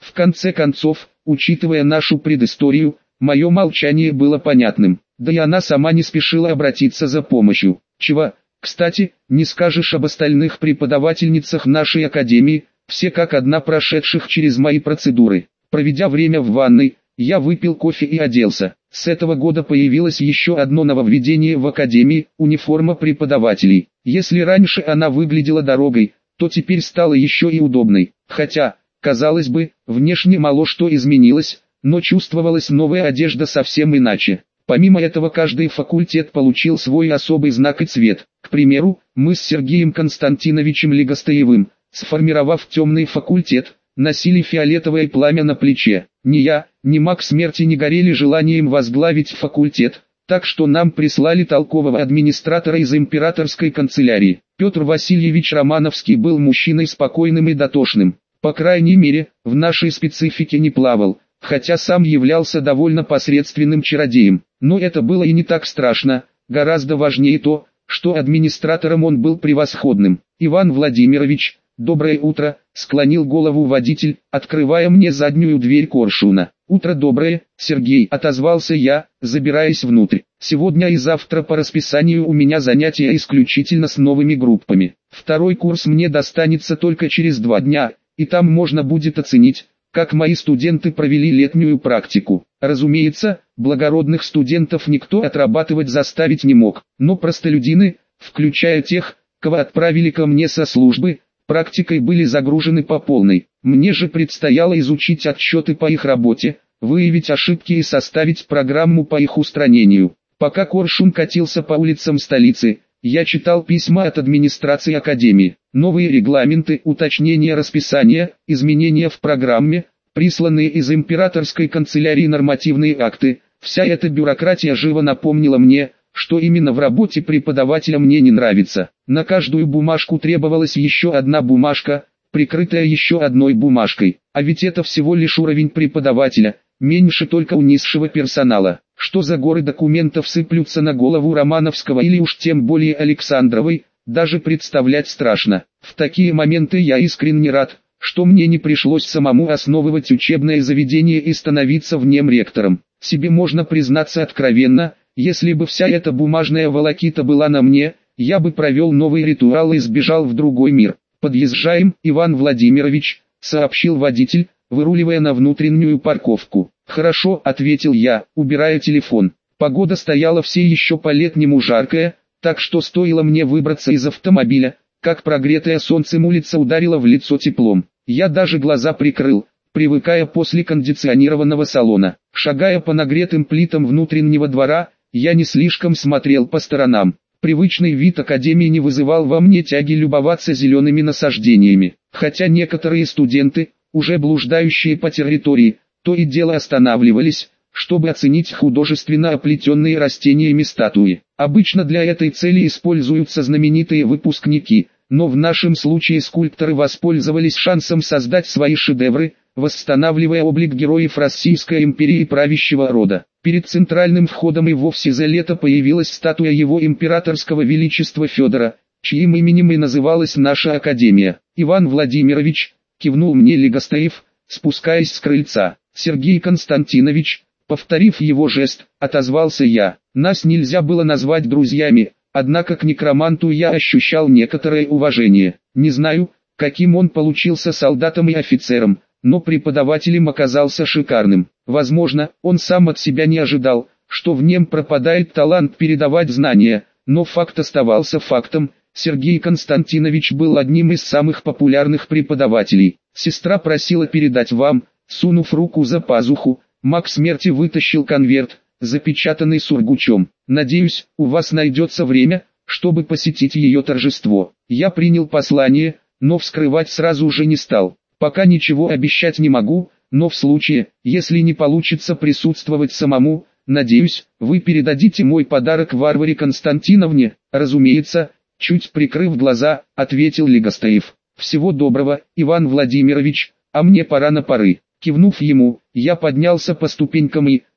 В конце концов, учитывая нашу предысторию, мое молчание было понятным, да и она сама не спешила обратиться за помощью. Чего, кстати, не скажешь об остальных преподавательницах нашей академии, все как одна прошедших через мои процедуры. Проведя время в ванной, я выпил кофе и оделся. С этого года появилось еще одно нововведение в академии – униформа преподавателей. Если раньше она выглядела дорогой, то теперь стала еще и удобной. Хотя, казалось бы, внешне мало что изменилось, но чувствовалась новая одежда совсем иначе. Помимо этого, каждый факультет получил свой особый знак и цвет. К примеру, мы с Сергеем Константиновичем Легостаевым, сформировав темный факультет, носили фиолетовое пламя на плече. Ни я, ни маг смерти не горели желанием возглавить факультет, так что нам прислали толкового администратора из императорской канцелярии. Петр Васильевич Романовский был мужчиной спокойным и дотошным. По крайней мере, в нашей специфике не плавал, хотя сам являлся довольно посредственным чародеем. Но это было и не так страшно, гораздо важнее то, что администратором он был превосходным. Иван Владимирович, доброе утро, склонил голову водитель, открывая мне заднюю дверь Коршуна. Утро доброе, Сергей, отозвался я, забираясь внутрь. Сегодня и завтра по расписанию у меня занятия исключительно с новыми группами. Второй курс мне достанется только через два дня, и там можно будет оценить, как мои студенты провели летнюю практику. Разумеется, благородных студентов никто отрабатывать заставить не мог, но простолюдины, включая тех, кого отправили ко мне со службы, практикой были загружены по полной. Мне же предстояло изучить отчеты по их работе, выявить ошибки и составить программу по их устранению. Пока Коршун катился по улицам столицы, я читал письма от администрации академии. Новые регламенты, уточнения расписания, изменения в программе, присланные из императорской канцелярии нормативные акты. Вся эта бюрократия живо напомнила мне, что именно в работе преподавателя мне не нравится. На каждую бумажку требовалась еще одна бумажка, прикрытая еще одной бумажкой. А ведь это всего лишь уровень преподавателя, меньше только у низшего персонала. Что за горы документов сыплются на голову Романовского или уж тем более Александровой, даже представлять страшно. В такие моменты я искренне рад, что мне не пришлось самому основывать учебное заведение и становиться в нем ректором. Себе можно признаться откровенно, если бы вся эта бумажная волокита была на мне, я бы провел новый ритуал и сбежал в другой мир. «Подъезжаем, Иван Владимирович», — сообщил водитель, выруливая на внутреннюю парковку. «Хорошо», — ответил я, убирая телефон. Погода стояла все еще по-летнему жаркая, так что стоило мне выбраться из автомобиля, как прогретая солнцем улица ударила в лицо теплом. Я даже глаза прикрыл, привыкая после кондиционированного салона. Шагая по нагретым плитам внутреннего двора, я не слишком смотрел по сторонам. Привычный вид академии не вызывал во мне тяги любоваться зелеными насаждениями. Хотя некоторые студенты, уже блуждающие по территории, то и дело останавливались, чтобы оценить художественно оплетенные растениями статуи. Обычно для этой цели используются знаменитые выпускники, но в нашем случае скульпторы воспользовались шансом создать свои шедевры, восстанавливая облик героев Российской империи и правящего рода. Перед центральным входом и вовсе за лето появилась статуя его императорского величества Федора, чьим именем и называлась наша академия. «Иван Владимирович», — кивнул мне Легостаев, спускаясь с крыльца. «Сергей Константинович», повторив его жест, отозвался я. Нас нельзя было назвать друзьями, однако к некроманту я ощущал некоторое уважение. Не знаю, каким он получился солдатом и офицером, но преподавателем оказался шикарным. Возможно, он сам от себя не ожидал, что в нем пропадает талант передавать знания, но факт оставался фактом. Сергей Константинович был одним из самых популярных преподавателей. Сестра просила передать вам, сунув руку за пазуху, маг смерти вытащил конверт, запечатанный сургучом. Надеюсь, у вас найдется время, чтобы посетить ее торжество. Я принял послание, но вскрывать сразу же не стал. Пока ничего обещать не могу, но в случае, если не получится присутствовать самому, надеюсь, вы передадите мой подарок Варваре Константиновне. Разумеется, чуть прикрыв глаза, ответил Легостаев. Всего доброго, Иван Владимирович, а мне пора на поры. Кивнув ему, я поднялся по ступенькам и,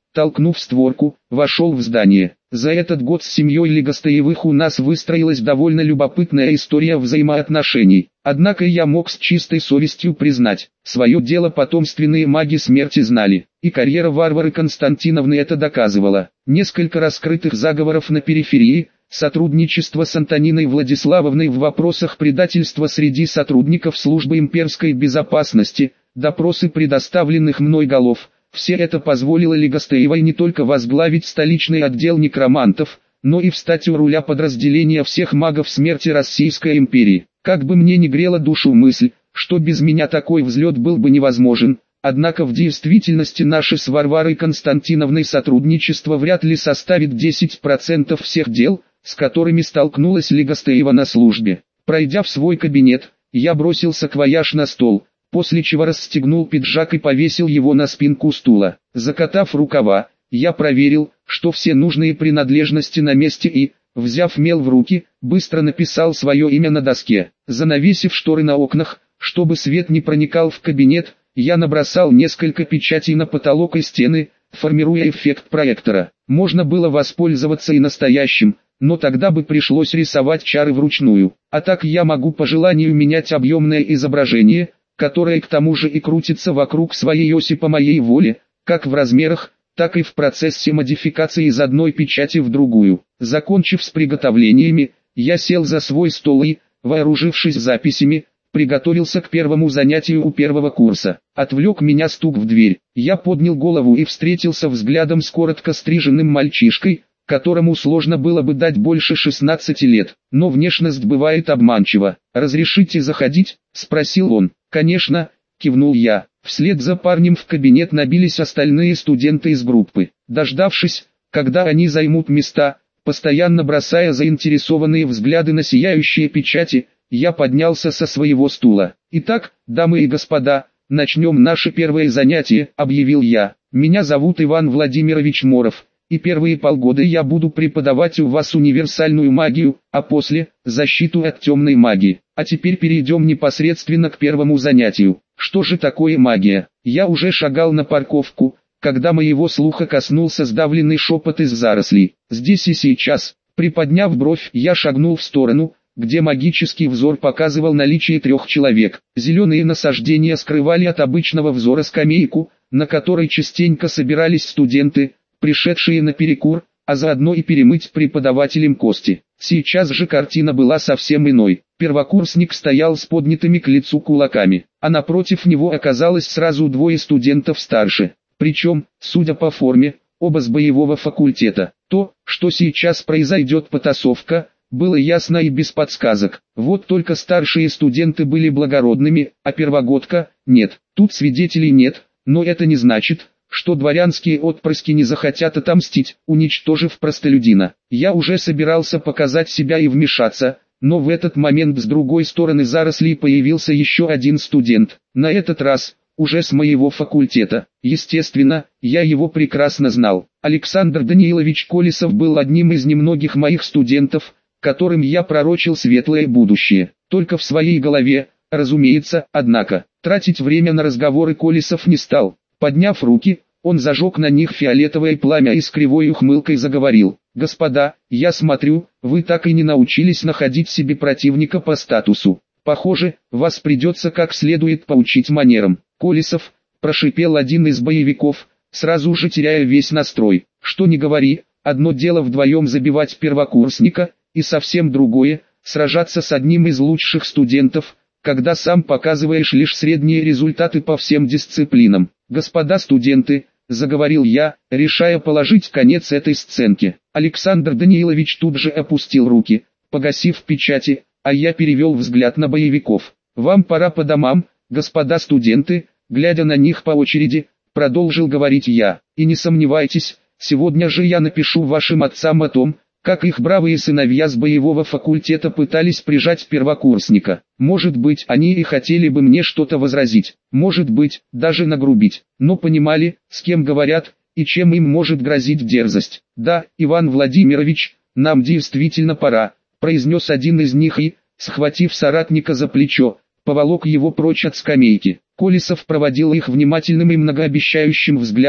толкнув створку, вошел в здание. За этот год с семьей Легостаевых у нас выстроилась довольно любопытная история взаимоотношений. Однако я мог с чистой совестью признать, свое дело потомственные маги смерти знали, и карьера Варвары Константиновны это доказывала. Несколько раскрытых заговоров на периферии, сотрудничество с Антониной Владиславовной в вопросах предательства среди сотрудников службы имперской безопасности, допросы предоставленных мной голов – все это позволило Легостаевой не только возглавить столичный отдел некромантов, но и встать у руля подразделения всех магов смерти Российской империи. Как бы мне ни грела душу мысль, что без меня такой взлет был бы невозможен, однако в действительности наше с Варварой Константиновной сотрудничество вряд ли составит десять процентов всех дел, с которыми столкнулась Легостаева на службе. Пройдя в свой кабинет, я бросил саквояж на стол, после чего расстегнул пиджак и повесил его на спинку стула. Закатав рукава, я проверил, что все нужные принадлежности на месте и, взяв мел в руки, быстро написал свое имя на доске. Занавесив шторы на окнах, чтобы свет не проникал в кабинет, я набросал несколько печатей на потолок и стены, формируя эффект проектора. Можно было воспользоваться и настоящим, но тогда бы пришлось рисовать чары вручную. А так я могу по желанию менять объемное изображение, которое к тому же и крутится вокруг своей оси по моей воле, как в размерах, так и в процессе модификации из одной печати в другую. Закончив с приготовлениями, я сел за свой стол и, вооружившись записями, приготовился к первому занятию у первого курса. Отвлек меня стук в дверь. Я поднял голову и встретился взглядом с коротко стриженным мальчишкой, которому сложно было бы дать больше шестнадцати лет, но внешность бывает обманчива. «Разрешите заходить?» – спросил он. «Конечно», – кивнул я. Вслед за парнем в кабинет набились остальные студенты из группы. Дождавшись, когда они займут места, постоянно бросая заинтересованные взгляды на сияющие печати, я поднялся со своего стула. «Итак, дамы и господа, начнем наше первое занятие», – объявил я. «Меня зовут Иван Владимирович Моров, и первые полгода я буду преподавать у вас универсальную магию, а после – защиту от темной магии. А теперь перейдем непосредственно к первому занятию. Что же такое магия?» Я уже шагал на парковку, когда моего слуха коснулся сдавленный шепот из зарослей. «Здесь и сейчас». Приподняв бровь, я шагнул в сторону, где магический взор показывал наличие трех человек. Зеленые насаждения скрывали от обычного взора скамейку, на которой частенько собирались студенты, пришедшие на перекур, а заодно и перемыть преподавателям кости. Сейчас же картина была совсем иной. Первокурсник стоял с поднятыми к лицу кулаками, а напротив него оказалось сразу двое студентов старше. Причем, судя по форме, оба с боевого факультета. То, что сейчас произойдет потасовка, было ясно и без подсказок. Вот только старшие студенты были благородными, а первогодка – нет. Тут свидетелей нет, но это не значит, что дворянские отпрыски не захотят отомстить, уничтожив простолюдина. Я уже собирался показать себя и вмешаться, но в этот момент с другой стороны зарослей появился еще один студент. На этот раз, уже с моего факультета. Естественно, я его прекрасно знал. Александр Данилович Колесов был одним из немногих моих студентов, которым я пророчил светлое будущее. Только в своей голове, разумеется, однако. Тратить время на разговоры Колесов не стал. Подняв руки, он зажег на них фиолетовое пламя и с кривой ухмылкой заговорил. «Господа, я смотрю, вы так и не научились находить себе противника по статусу. Похоже, вас придется как следует поучить манерам». «Колесов», – прошипел один из боевиков, сразу же теряя весь настрой. «Что ни говори, одно дело вдвоем забивать первокурсника, и совсем другое – сражаться с одним из лучших студентов, когда сам показываешь лишь средние результаты по всем дисциплинам. Господа студенты», – заговорил я, решая положить конец этой сценке. Александр Данилович тут же опустил руки, погасив печати, а я перевел взгляд на боевиков. «Вам пора по домам, господа студенты», – глядя на них по очереди, продолжил говорить я. «И не сомневайтесь, сегодня же я напишу вашим отцам о том, как их бравые сыновья с боевого факультета пытались прижать первокурсника. Может быть, они и хотели бы мне что-то возразить, может быть, даже нагрубить, но понимали, с кем говорят, и чем им может грозить дерзость. Да, Иван Владимирович, нам действительно пора», – произнес один из них и, схватив соратника за плечо, поволок его прочь от скамейки. Колесов проводил их внимательным и многообещающим взглядом,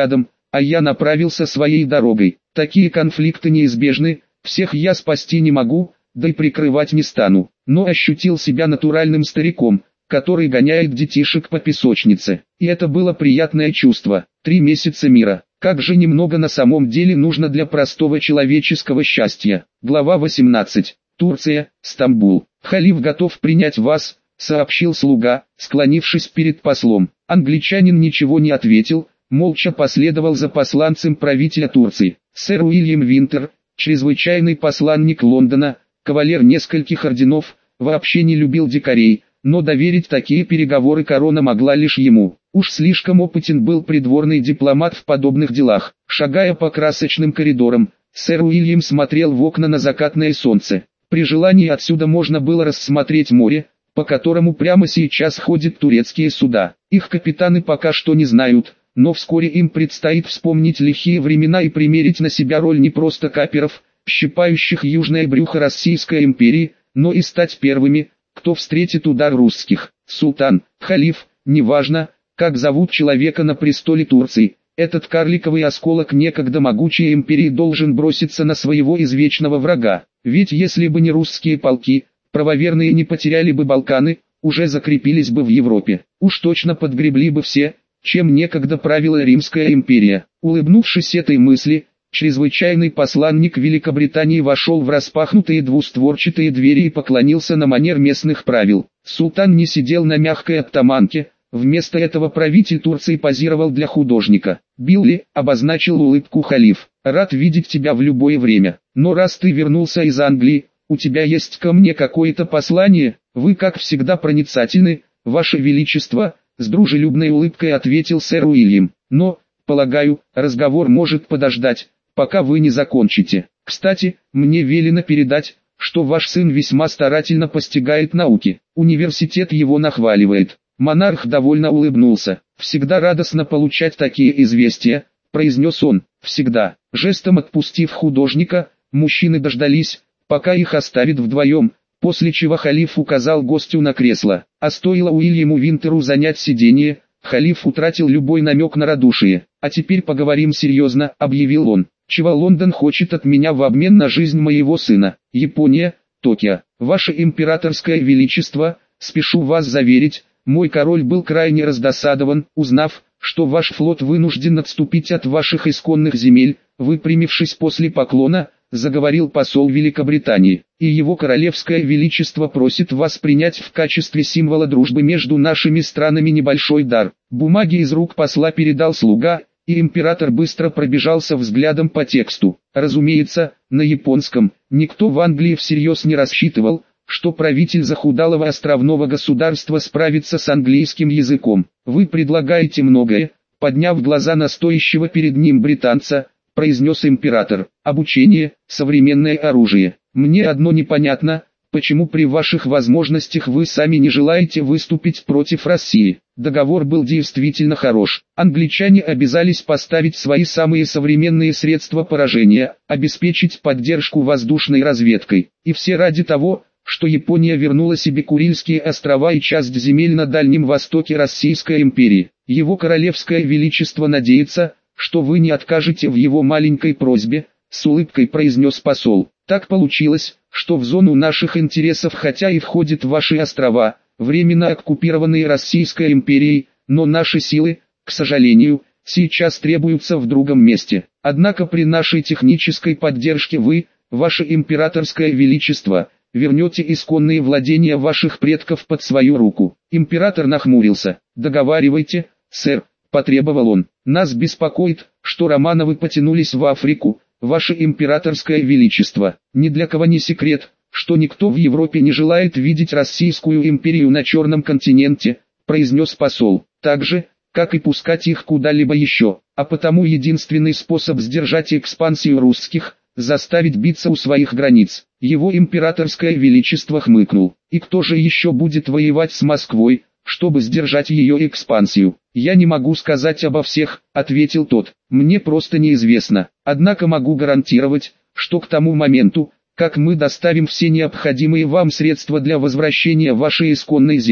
а я направился своей дорогой. Такие конфликты неизбежны, всех я спасти не могу, да и прикрывать не стану, но ощутил себя натуральным стариком, который гоняет детишек по песочнице. И это было приятное чувство. Три месяца мира. Как же немного на самом деле нужно для простого человеческого счастья. Глава восемнадцать. Турция, Стамбул. «Халиф готов принять вас», — сообщил слуга, склонившись перед послом. Англичанин ничего не ответил, молча последовал за посланцем правителя Турции. Сэр Уильям Винтер, чрезвычайный посланник Лондона, кавалер нескольких орденов, вообще не любил дикарей, но доверить такие переговоры корона могла лишь ему. Уж слишком опытен был придворный дипломат в подобных делах. Шагая по красочным коридорам, сэр Уильям смотрел в окна на закатное солнце. При желании отсюда можно было рассмотреть море, по которому прямо сейчас ходят турецкие суда. Их капитаны пока что не знают, но вскоре им предстоит вспомнить лихие времена и примерить на себя роль не просто каперов, щипающих южное брюхо Российской империи, но и стать первыми, кто встретит удар русских. Султан, халиф, неважно, как зовут человека на престоле Турции, этот карликовый осколок некогда могучей империи должен броситься на своего извечного врага. Ведь если бы не русские полки, правоверные не потеряли бы Балканы, уже закрепились бы в Европе. Уж точно подгребли бы все, чем некогда правила Римская империя. Улыбнувшись этой мысли, чрезвычайный посланник Великобритании вошел в распахнутые двустворчатые двери и поклонился на манер местных правил. Султан не сидел на мягкой оттаманке, вместо этого правитель Турции позировал для художника. «Билли», — обозначил улыбку халиф, — «рад видеть тебя в любое время. Но раз ты вернулся из Англии, у тебя есть ко мне какое-то послание? Вы, как всегда, проницательны, ваше величество», — с дружелюбной улыбкой ответил сэр Уильям. «Но, полагаю, разговор может подождать, пока вы не закончите. Кстати, мне велено передать, что ваш сын весьма старательно постигает науки. Университет его нахваливает». Монарх довольно улыбнулся. «Всегда радостно получать такие известия», — произнес он. «Всегда». Жестом отпустив художника, мужчины дождались, пока их оставят вдвоем, после чего халиф указал гостю на кресло. А стоило Уильяму Винтеру занять сиденье, халиф утратил любой намек на радушие. «А теперь поговорим серьезно», — объявил он. «Чего Лондон хочет от меня в обмен на жизнь моего сына? Япония, Токио. Ваше императорское величество, спешу вас заверить, мой король был крайне раздосадован, узнав, что ваш флот вынужден отступить от ваших исконных земель. Выпрямившись после поклона, заговорил посол Великобритании, и его королевское величество просит вас принять в качестве символа дружбы между нашими странами небольшой дар». Бумаги из рук посла передал слуга, и император быстро пробежался взглядом по тексту. Разумеется, на японском. Никто в Англии всерьез не рассчитывал, что правитель захудалого островного государства справится с английским языком. «Вы предлагаете многое», — подняв глаза на стоящего перед ним британца, произнес император. «Обучение, современное оружие. Мне одно непонятно, почему при ваших возможностях вы сами не желаете выступить против России». Договор был действительно хорош. Англичане обязались поставить свои самые современные средства поражения, обеспечить поддержку воздушной разведкой. И все ради того, что Япония вернула себе Курильские острова и часть земель на Дальнем Востоке Российской империи. Его королевское величество надеется, что вы не откажете в его маленькой просьбе, с улыбкой произнес посол. Так получилось, что в зону наших интересов хотя и входят ваши острова, временно оккупированные Российской империей, но наши силы, к сожалению, сейчас требуются в другом месте. Однако при нашей технической поддержке вы, ваше императорское величество, вернете исконные владения ваших предков под свою руку. Император нахмурился. «Договаривайте, сэр», — потребовал он. «Нас беспокоит, что Романовы потянулись в Африку, ваше императорское величество. Ни для кого не секрет, что никто в Европе не желает видеть Российскую империю на Черном континенте», — произнес посол. «Так же, как и пускать их куда-либо еще. А потому единственный способ сдержать экспансию русских — заставить биться у своих границ». Его императорское величество хмыкнул. «И кто же еще будет воевать с Москвой, чтобы сдержать ее экспансию?» «Я не могу сказать обо всех», — ответил тот. «Мне просто неизвестно. Однако могу гарантировать, что к тому моменту, как мы доставим все необходимые вам средства для возвращения вашей исконной земли,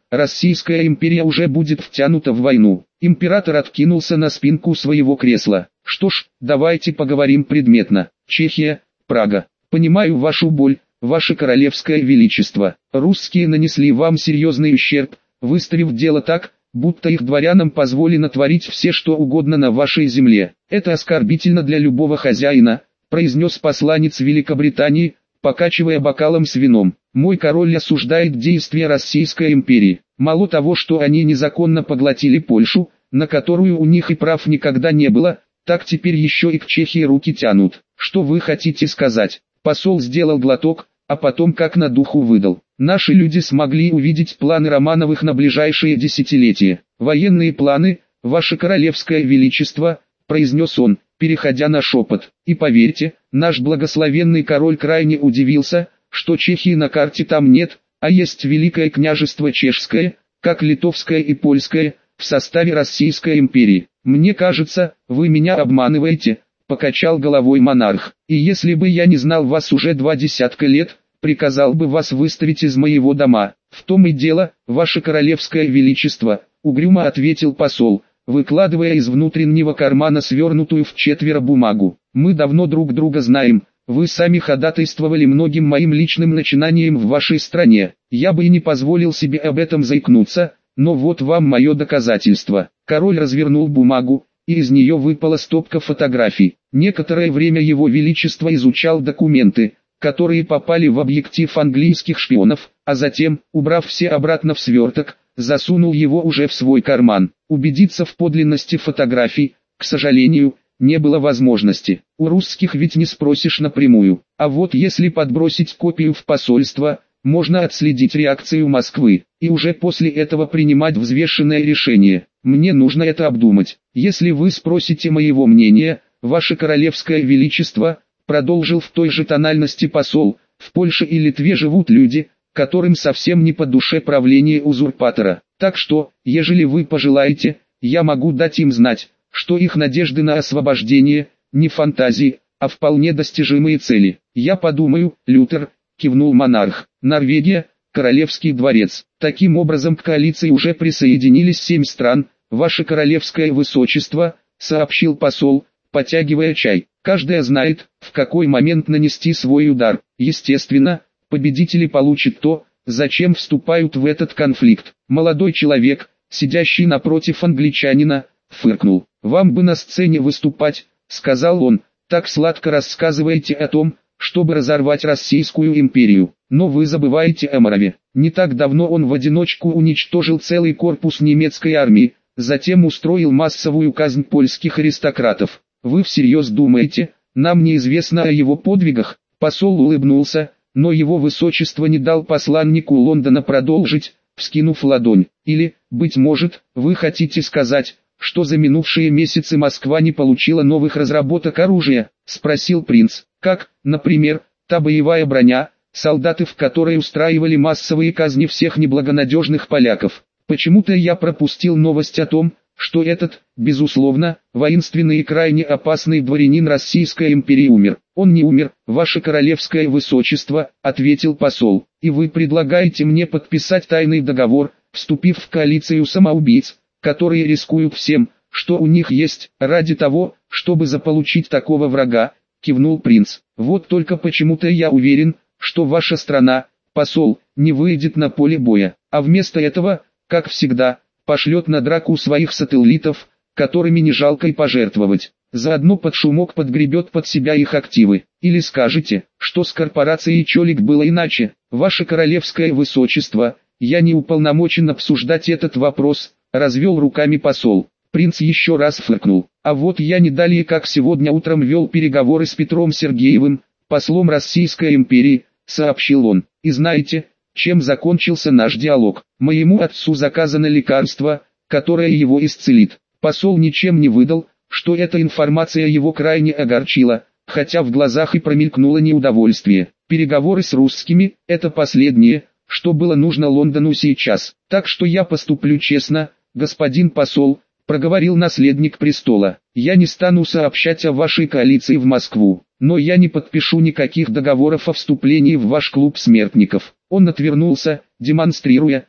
Российская империя уже будет втянута в войну. Император откинулся на спинку своего кресла. Что ж, давайте поговорим предметно. Чехия, Прага. Понимаю вашу боль, ваше королевское величество. Русские нанесли вам серьезный ущерб, выставив дело так, будто их дворянам позволено творить все что угодно на вашей земле. Это оскорбительно для любого хозяина, произнес посланец Великобритании, покачивая бокалом с вином. Мой король осуждает действия Российской империи. Мало того, что они незаконно поглотили Польшу, на которую у них и прав никогда не было, так теперь еще и к Чехии руки тянут. Что вы хотите сказать? Посол сделал глоток, а потом как на духу выдал. Наши люди смогли увидеть планы Романовых на ближайшие десятилетия. Военные планы, ваше королевское величество, произнес он, переходя на шепот. И поверьте, наш благословенный король крайне удивился, что Чехии на карте там нет, а есть Великое княжество Чешское, как Литовское и Польское, в составе Российской империи. Мне кажется, вы меня обманываете, покачал головой монарх. И если бы я не знал вас уже два десятка лет, приказал бы вас выставить из моего дома. В том и дело, ваше королевское величество, угрюмо ответил посол, выкладывая из внутреннего кармана свернутую в четверо бумагу. Мы давно друг друга знаем. Вы сами ходатайствовали многим моим личным начинаниям в вашей стране. Я бы и не позволил себе об этом заикнуться, но вот вам мое доказательство. Король развернул бумагу, и из нее выпала стопка фотографий. Некоторое время его величество изучал документы, которые попали в объектив английских шпионов, а затем, убрав все обратно в сверток, засунул его уже в свой карман. Убедиться в подлинности фотографий, к сожалению, не было возможности. У русских ведь не спросишь напрямую. А вот если подбросить копию в посольство, можно отследить реакцию Москвы, и уже после этого принимать взвешенное решение. Мне нужно это обдумать. Если вы спросите моего мнения, ваше королевское величество, продолжил в той же тональности посол, в Польше и Литве живут люди, которым совсем не по душе правление узурпатора. Так что, ежели вы пожелаете, я могу дать им знать, что их надежды на освобождение, не фантазии, а вполне достижимые цели. Я подумаю, Лютер, кивнул монарх. Норвегия, Королевский дворец. Таким образом к коалиции уже присоединились семь стран, ваше королевское высочество, сообщил посол, потягивая чай. Каждая знает, в какой момент нанести свой удар. Естественно, победители получат то, зачем вступают в этот конфликт. Молодой человек, сидящий напротив англичанина, фыркнул. «Вам бы на сцене выступать», — сказал он, — «так сладко рассказываете о том, чтобы разорвать Российскую империю. Но вы забываете о Морове. Не так давно он в одиночку уничтожил целый корпус немецкой армии, затем устроил массовую казнь польских аристократов. Вы всерьез думаете, нам неизвестно о его подвигах?» Посол улыбнулся, но его высочество не дал посланнику Лондона продолжить, вскинув ладонь. «Или, быть может, вы хотите сказать, что за минувшие месяцы Москва не получила новых разработок оружия?» — спросил принц. «Как, например, та боевая броня, солдаты в которой устраивали массовые казни всех неблагонадежных поляков. Почему-то я пропустил новость о том, что этот, безусловно, воинственный и крайне опасный дворянин Российской империи умер». «Он не умер, ваше королевское высочество», — ответил посол. «И вы предлагаете мне подписать тайный договор, вступив в коалицию самоубийц, которые рискуют всем, что у них есть, ради того, чтобы заполучить такого врага», — кивнул принц. «Вот только почему-то я уверен, что ваша страна, посол, не выйдет на поле боя, а вместо этого, как всегда, пошлет на драку своих сателлитов, которыми не жалко и пожертвовать. Заодно под шумок подгребет под себя их активы. Или скажете, что с корпорацией Чолик было иначе? Ваше королевское высочество, я не уполномочен обсуждать этот вопрос», — развел руками посол. Принц еще раз фыркнул. «А вот я не далее как сегодня утром вел переговоры с Петром Сергеевым, послом Российской империи», — сообщил он. «И знаете, чем закончился наш диалог? Моему отцу заказано лекарство, которое его исцелит». Посол ничем не выдал, что эта информация его крайне огорчила, хотя в глазах и промелькнуло неудовольствие. Переговоры с русскими – это последнее, что было нужно Лондону сейчас. «Так что я поступлю честно, господин посол», – проговорил наследник престола. «Я не стану сообщать о вашей коалиции в Москву, но я не подпишу никаких договоров о вступлении в ваш клуб смертников». Он отвернулся, демонстрируя,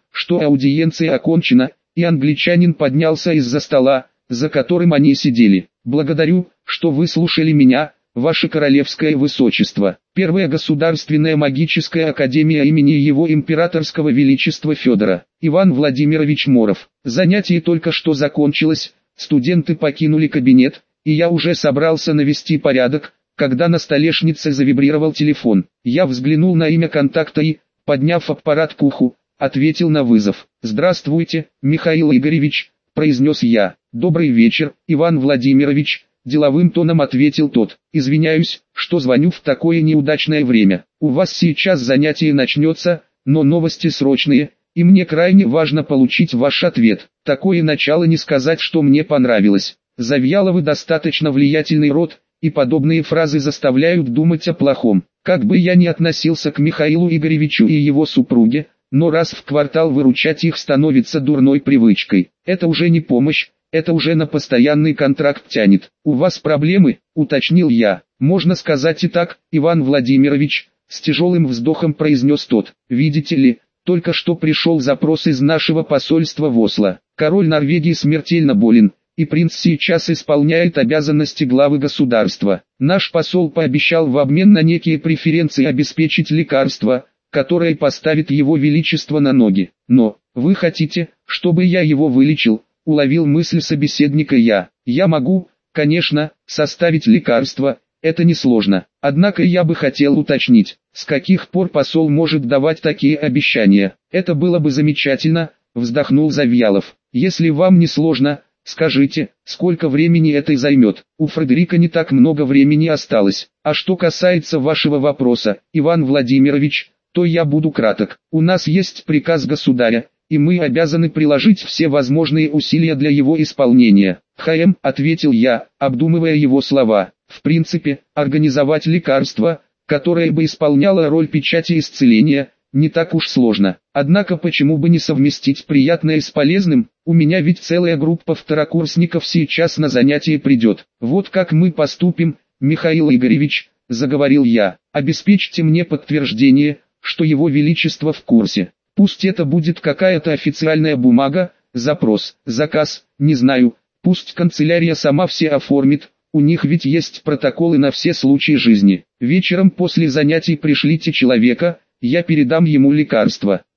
что аудиенция окончена, и англичанин поднялся из-за стола, за которым они сидели. «Благодарю, что выслушали меня, Ваше Королевское Высочество». Первая государственная магическая академия имени Его Императорского Величества Федора. Иван Владимирович Моров. Занятие только что закончилось, студенты покинули кабинет, и я уже собрался навести порядок, когда на столешнице завибрировал телефон. Я взглянул на имя контакта и, подняв аппарат к уху, ответил на вызов. «Здравствуйте, Михаил Игоревич», — произнес я. «Добрый вечер, Иван Владимирович», — деловым тоном ответил тот. «Извиняюсь, что звоню в такое неудачное время. У вас сейчас занятие начнется, но новости срочные, и мне крайне важно получить ваш ответ. Такое начало не сказать, что мне понравилось. Завьяловы достаточно влиятельный род, и подобные фразы заставляют думать о плохом. Как бы я ни относился к Михаилу Игоревичу и его супруге, но раз в квартал выручать их становится дурной привычкой. Это уже не помощь, это уже на постоянный контракт тянет. «У вас проблемы?» — уточнил я. «Можно сказать и так, Иван Владимирович», — с тяжелым вздохом произнес тот. «Видите ли, только что пришел запрос из нашего посольства в Осло. Король Норвегии смертельно болен, и принц сейчас исполняет обязанности главы государства. Наш посол пообещал в обмен на некие преференции обеспечить лекарство, которое поставит его величество на ноги. Но, вы хотите, чтобы я его вылечил?» — уловил мысль собеседника я. «Я могу, конечно, составить лекарство, это несложно. Однако я бы хотел уточнить, с каких пор посол может давать такие обещания. Это было бы замечательно», — вздохнул Завьялов. «Если вам не сложно, скажите, сколько времени это займет? У Фредерика не так много времени осталось. А что касается вашего вопроса, Иван Владимирович, то я буду краток. У нас есть приказ государя, и мы обязаны приложить все возможные усилия для его исполнения». «ХМ», — ответил я, обдумывая его слова. «В принципе, организовать лекарство, которое бы исполняло роль печати исцеления, не так уж сложно. Однако почему бы не совместить приятное с полезным? У меня ведь целая группа второкурсников сейчас на занятие придет. Вот как мы поступим, Михаил Игоревич», — заговорил я. «Обеспечьте мне подтверждение, что его величество в курсе. Пусть это будет какая-то официальная бумага, запрос, заказ, не знаю, пусть канцелярия сама все оформит, у них ведь есть протоколы на все случаи жизни. Вечером после занятий пришлите человека, я передам ему лекарство».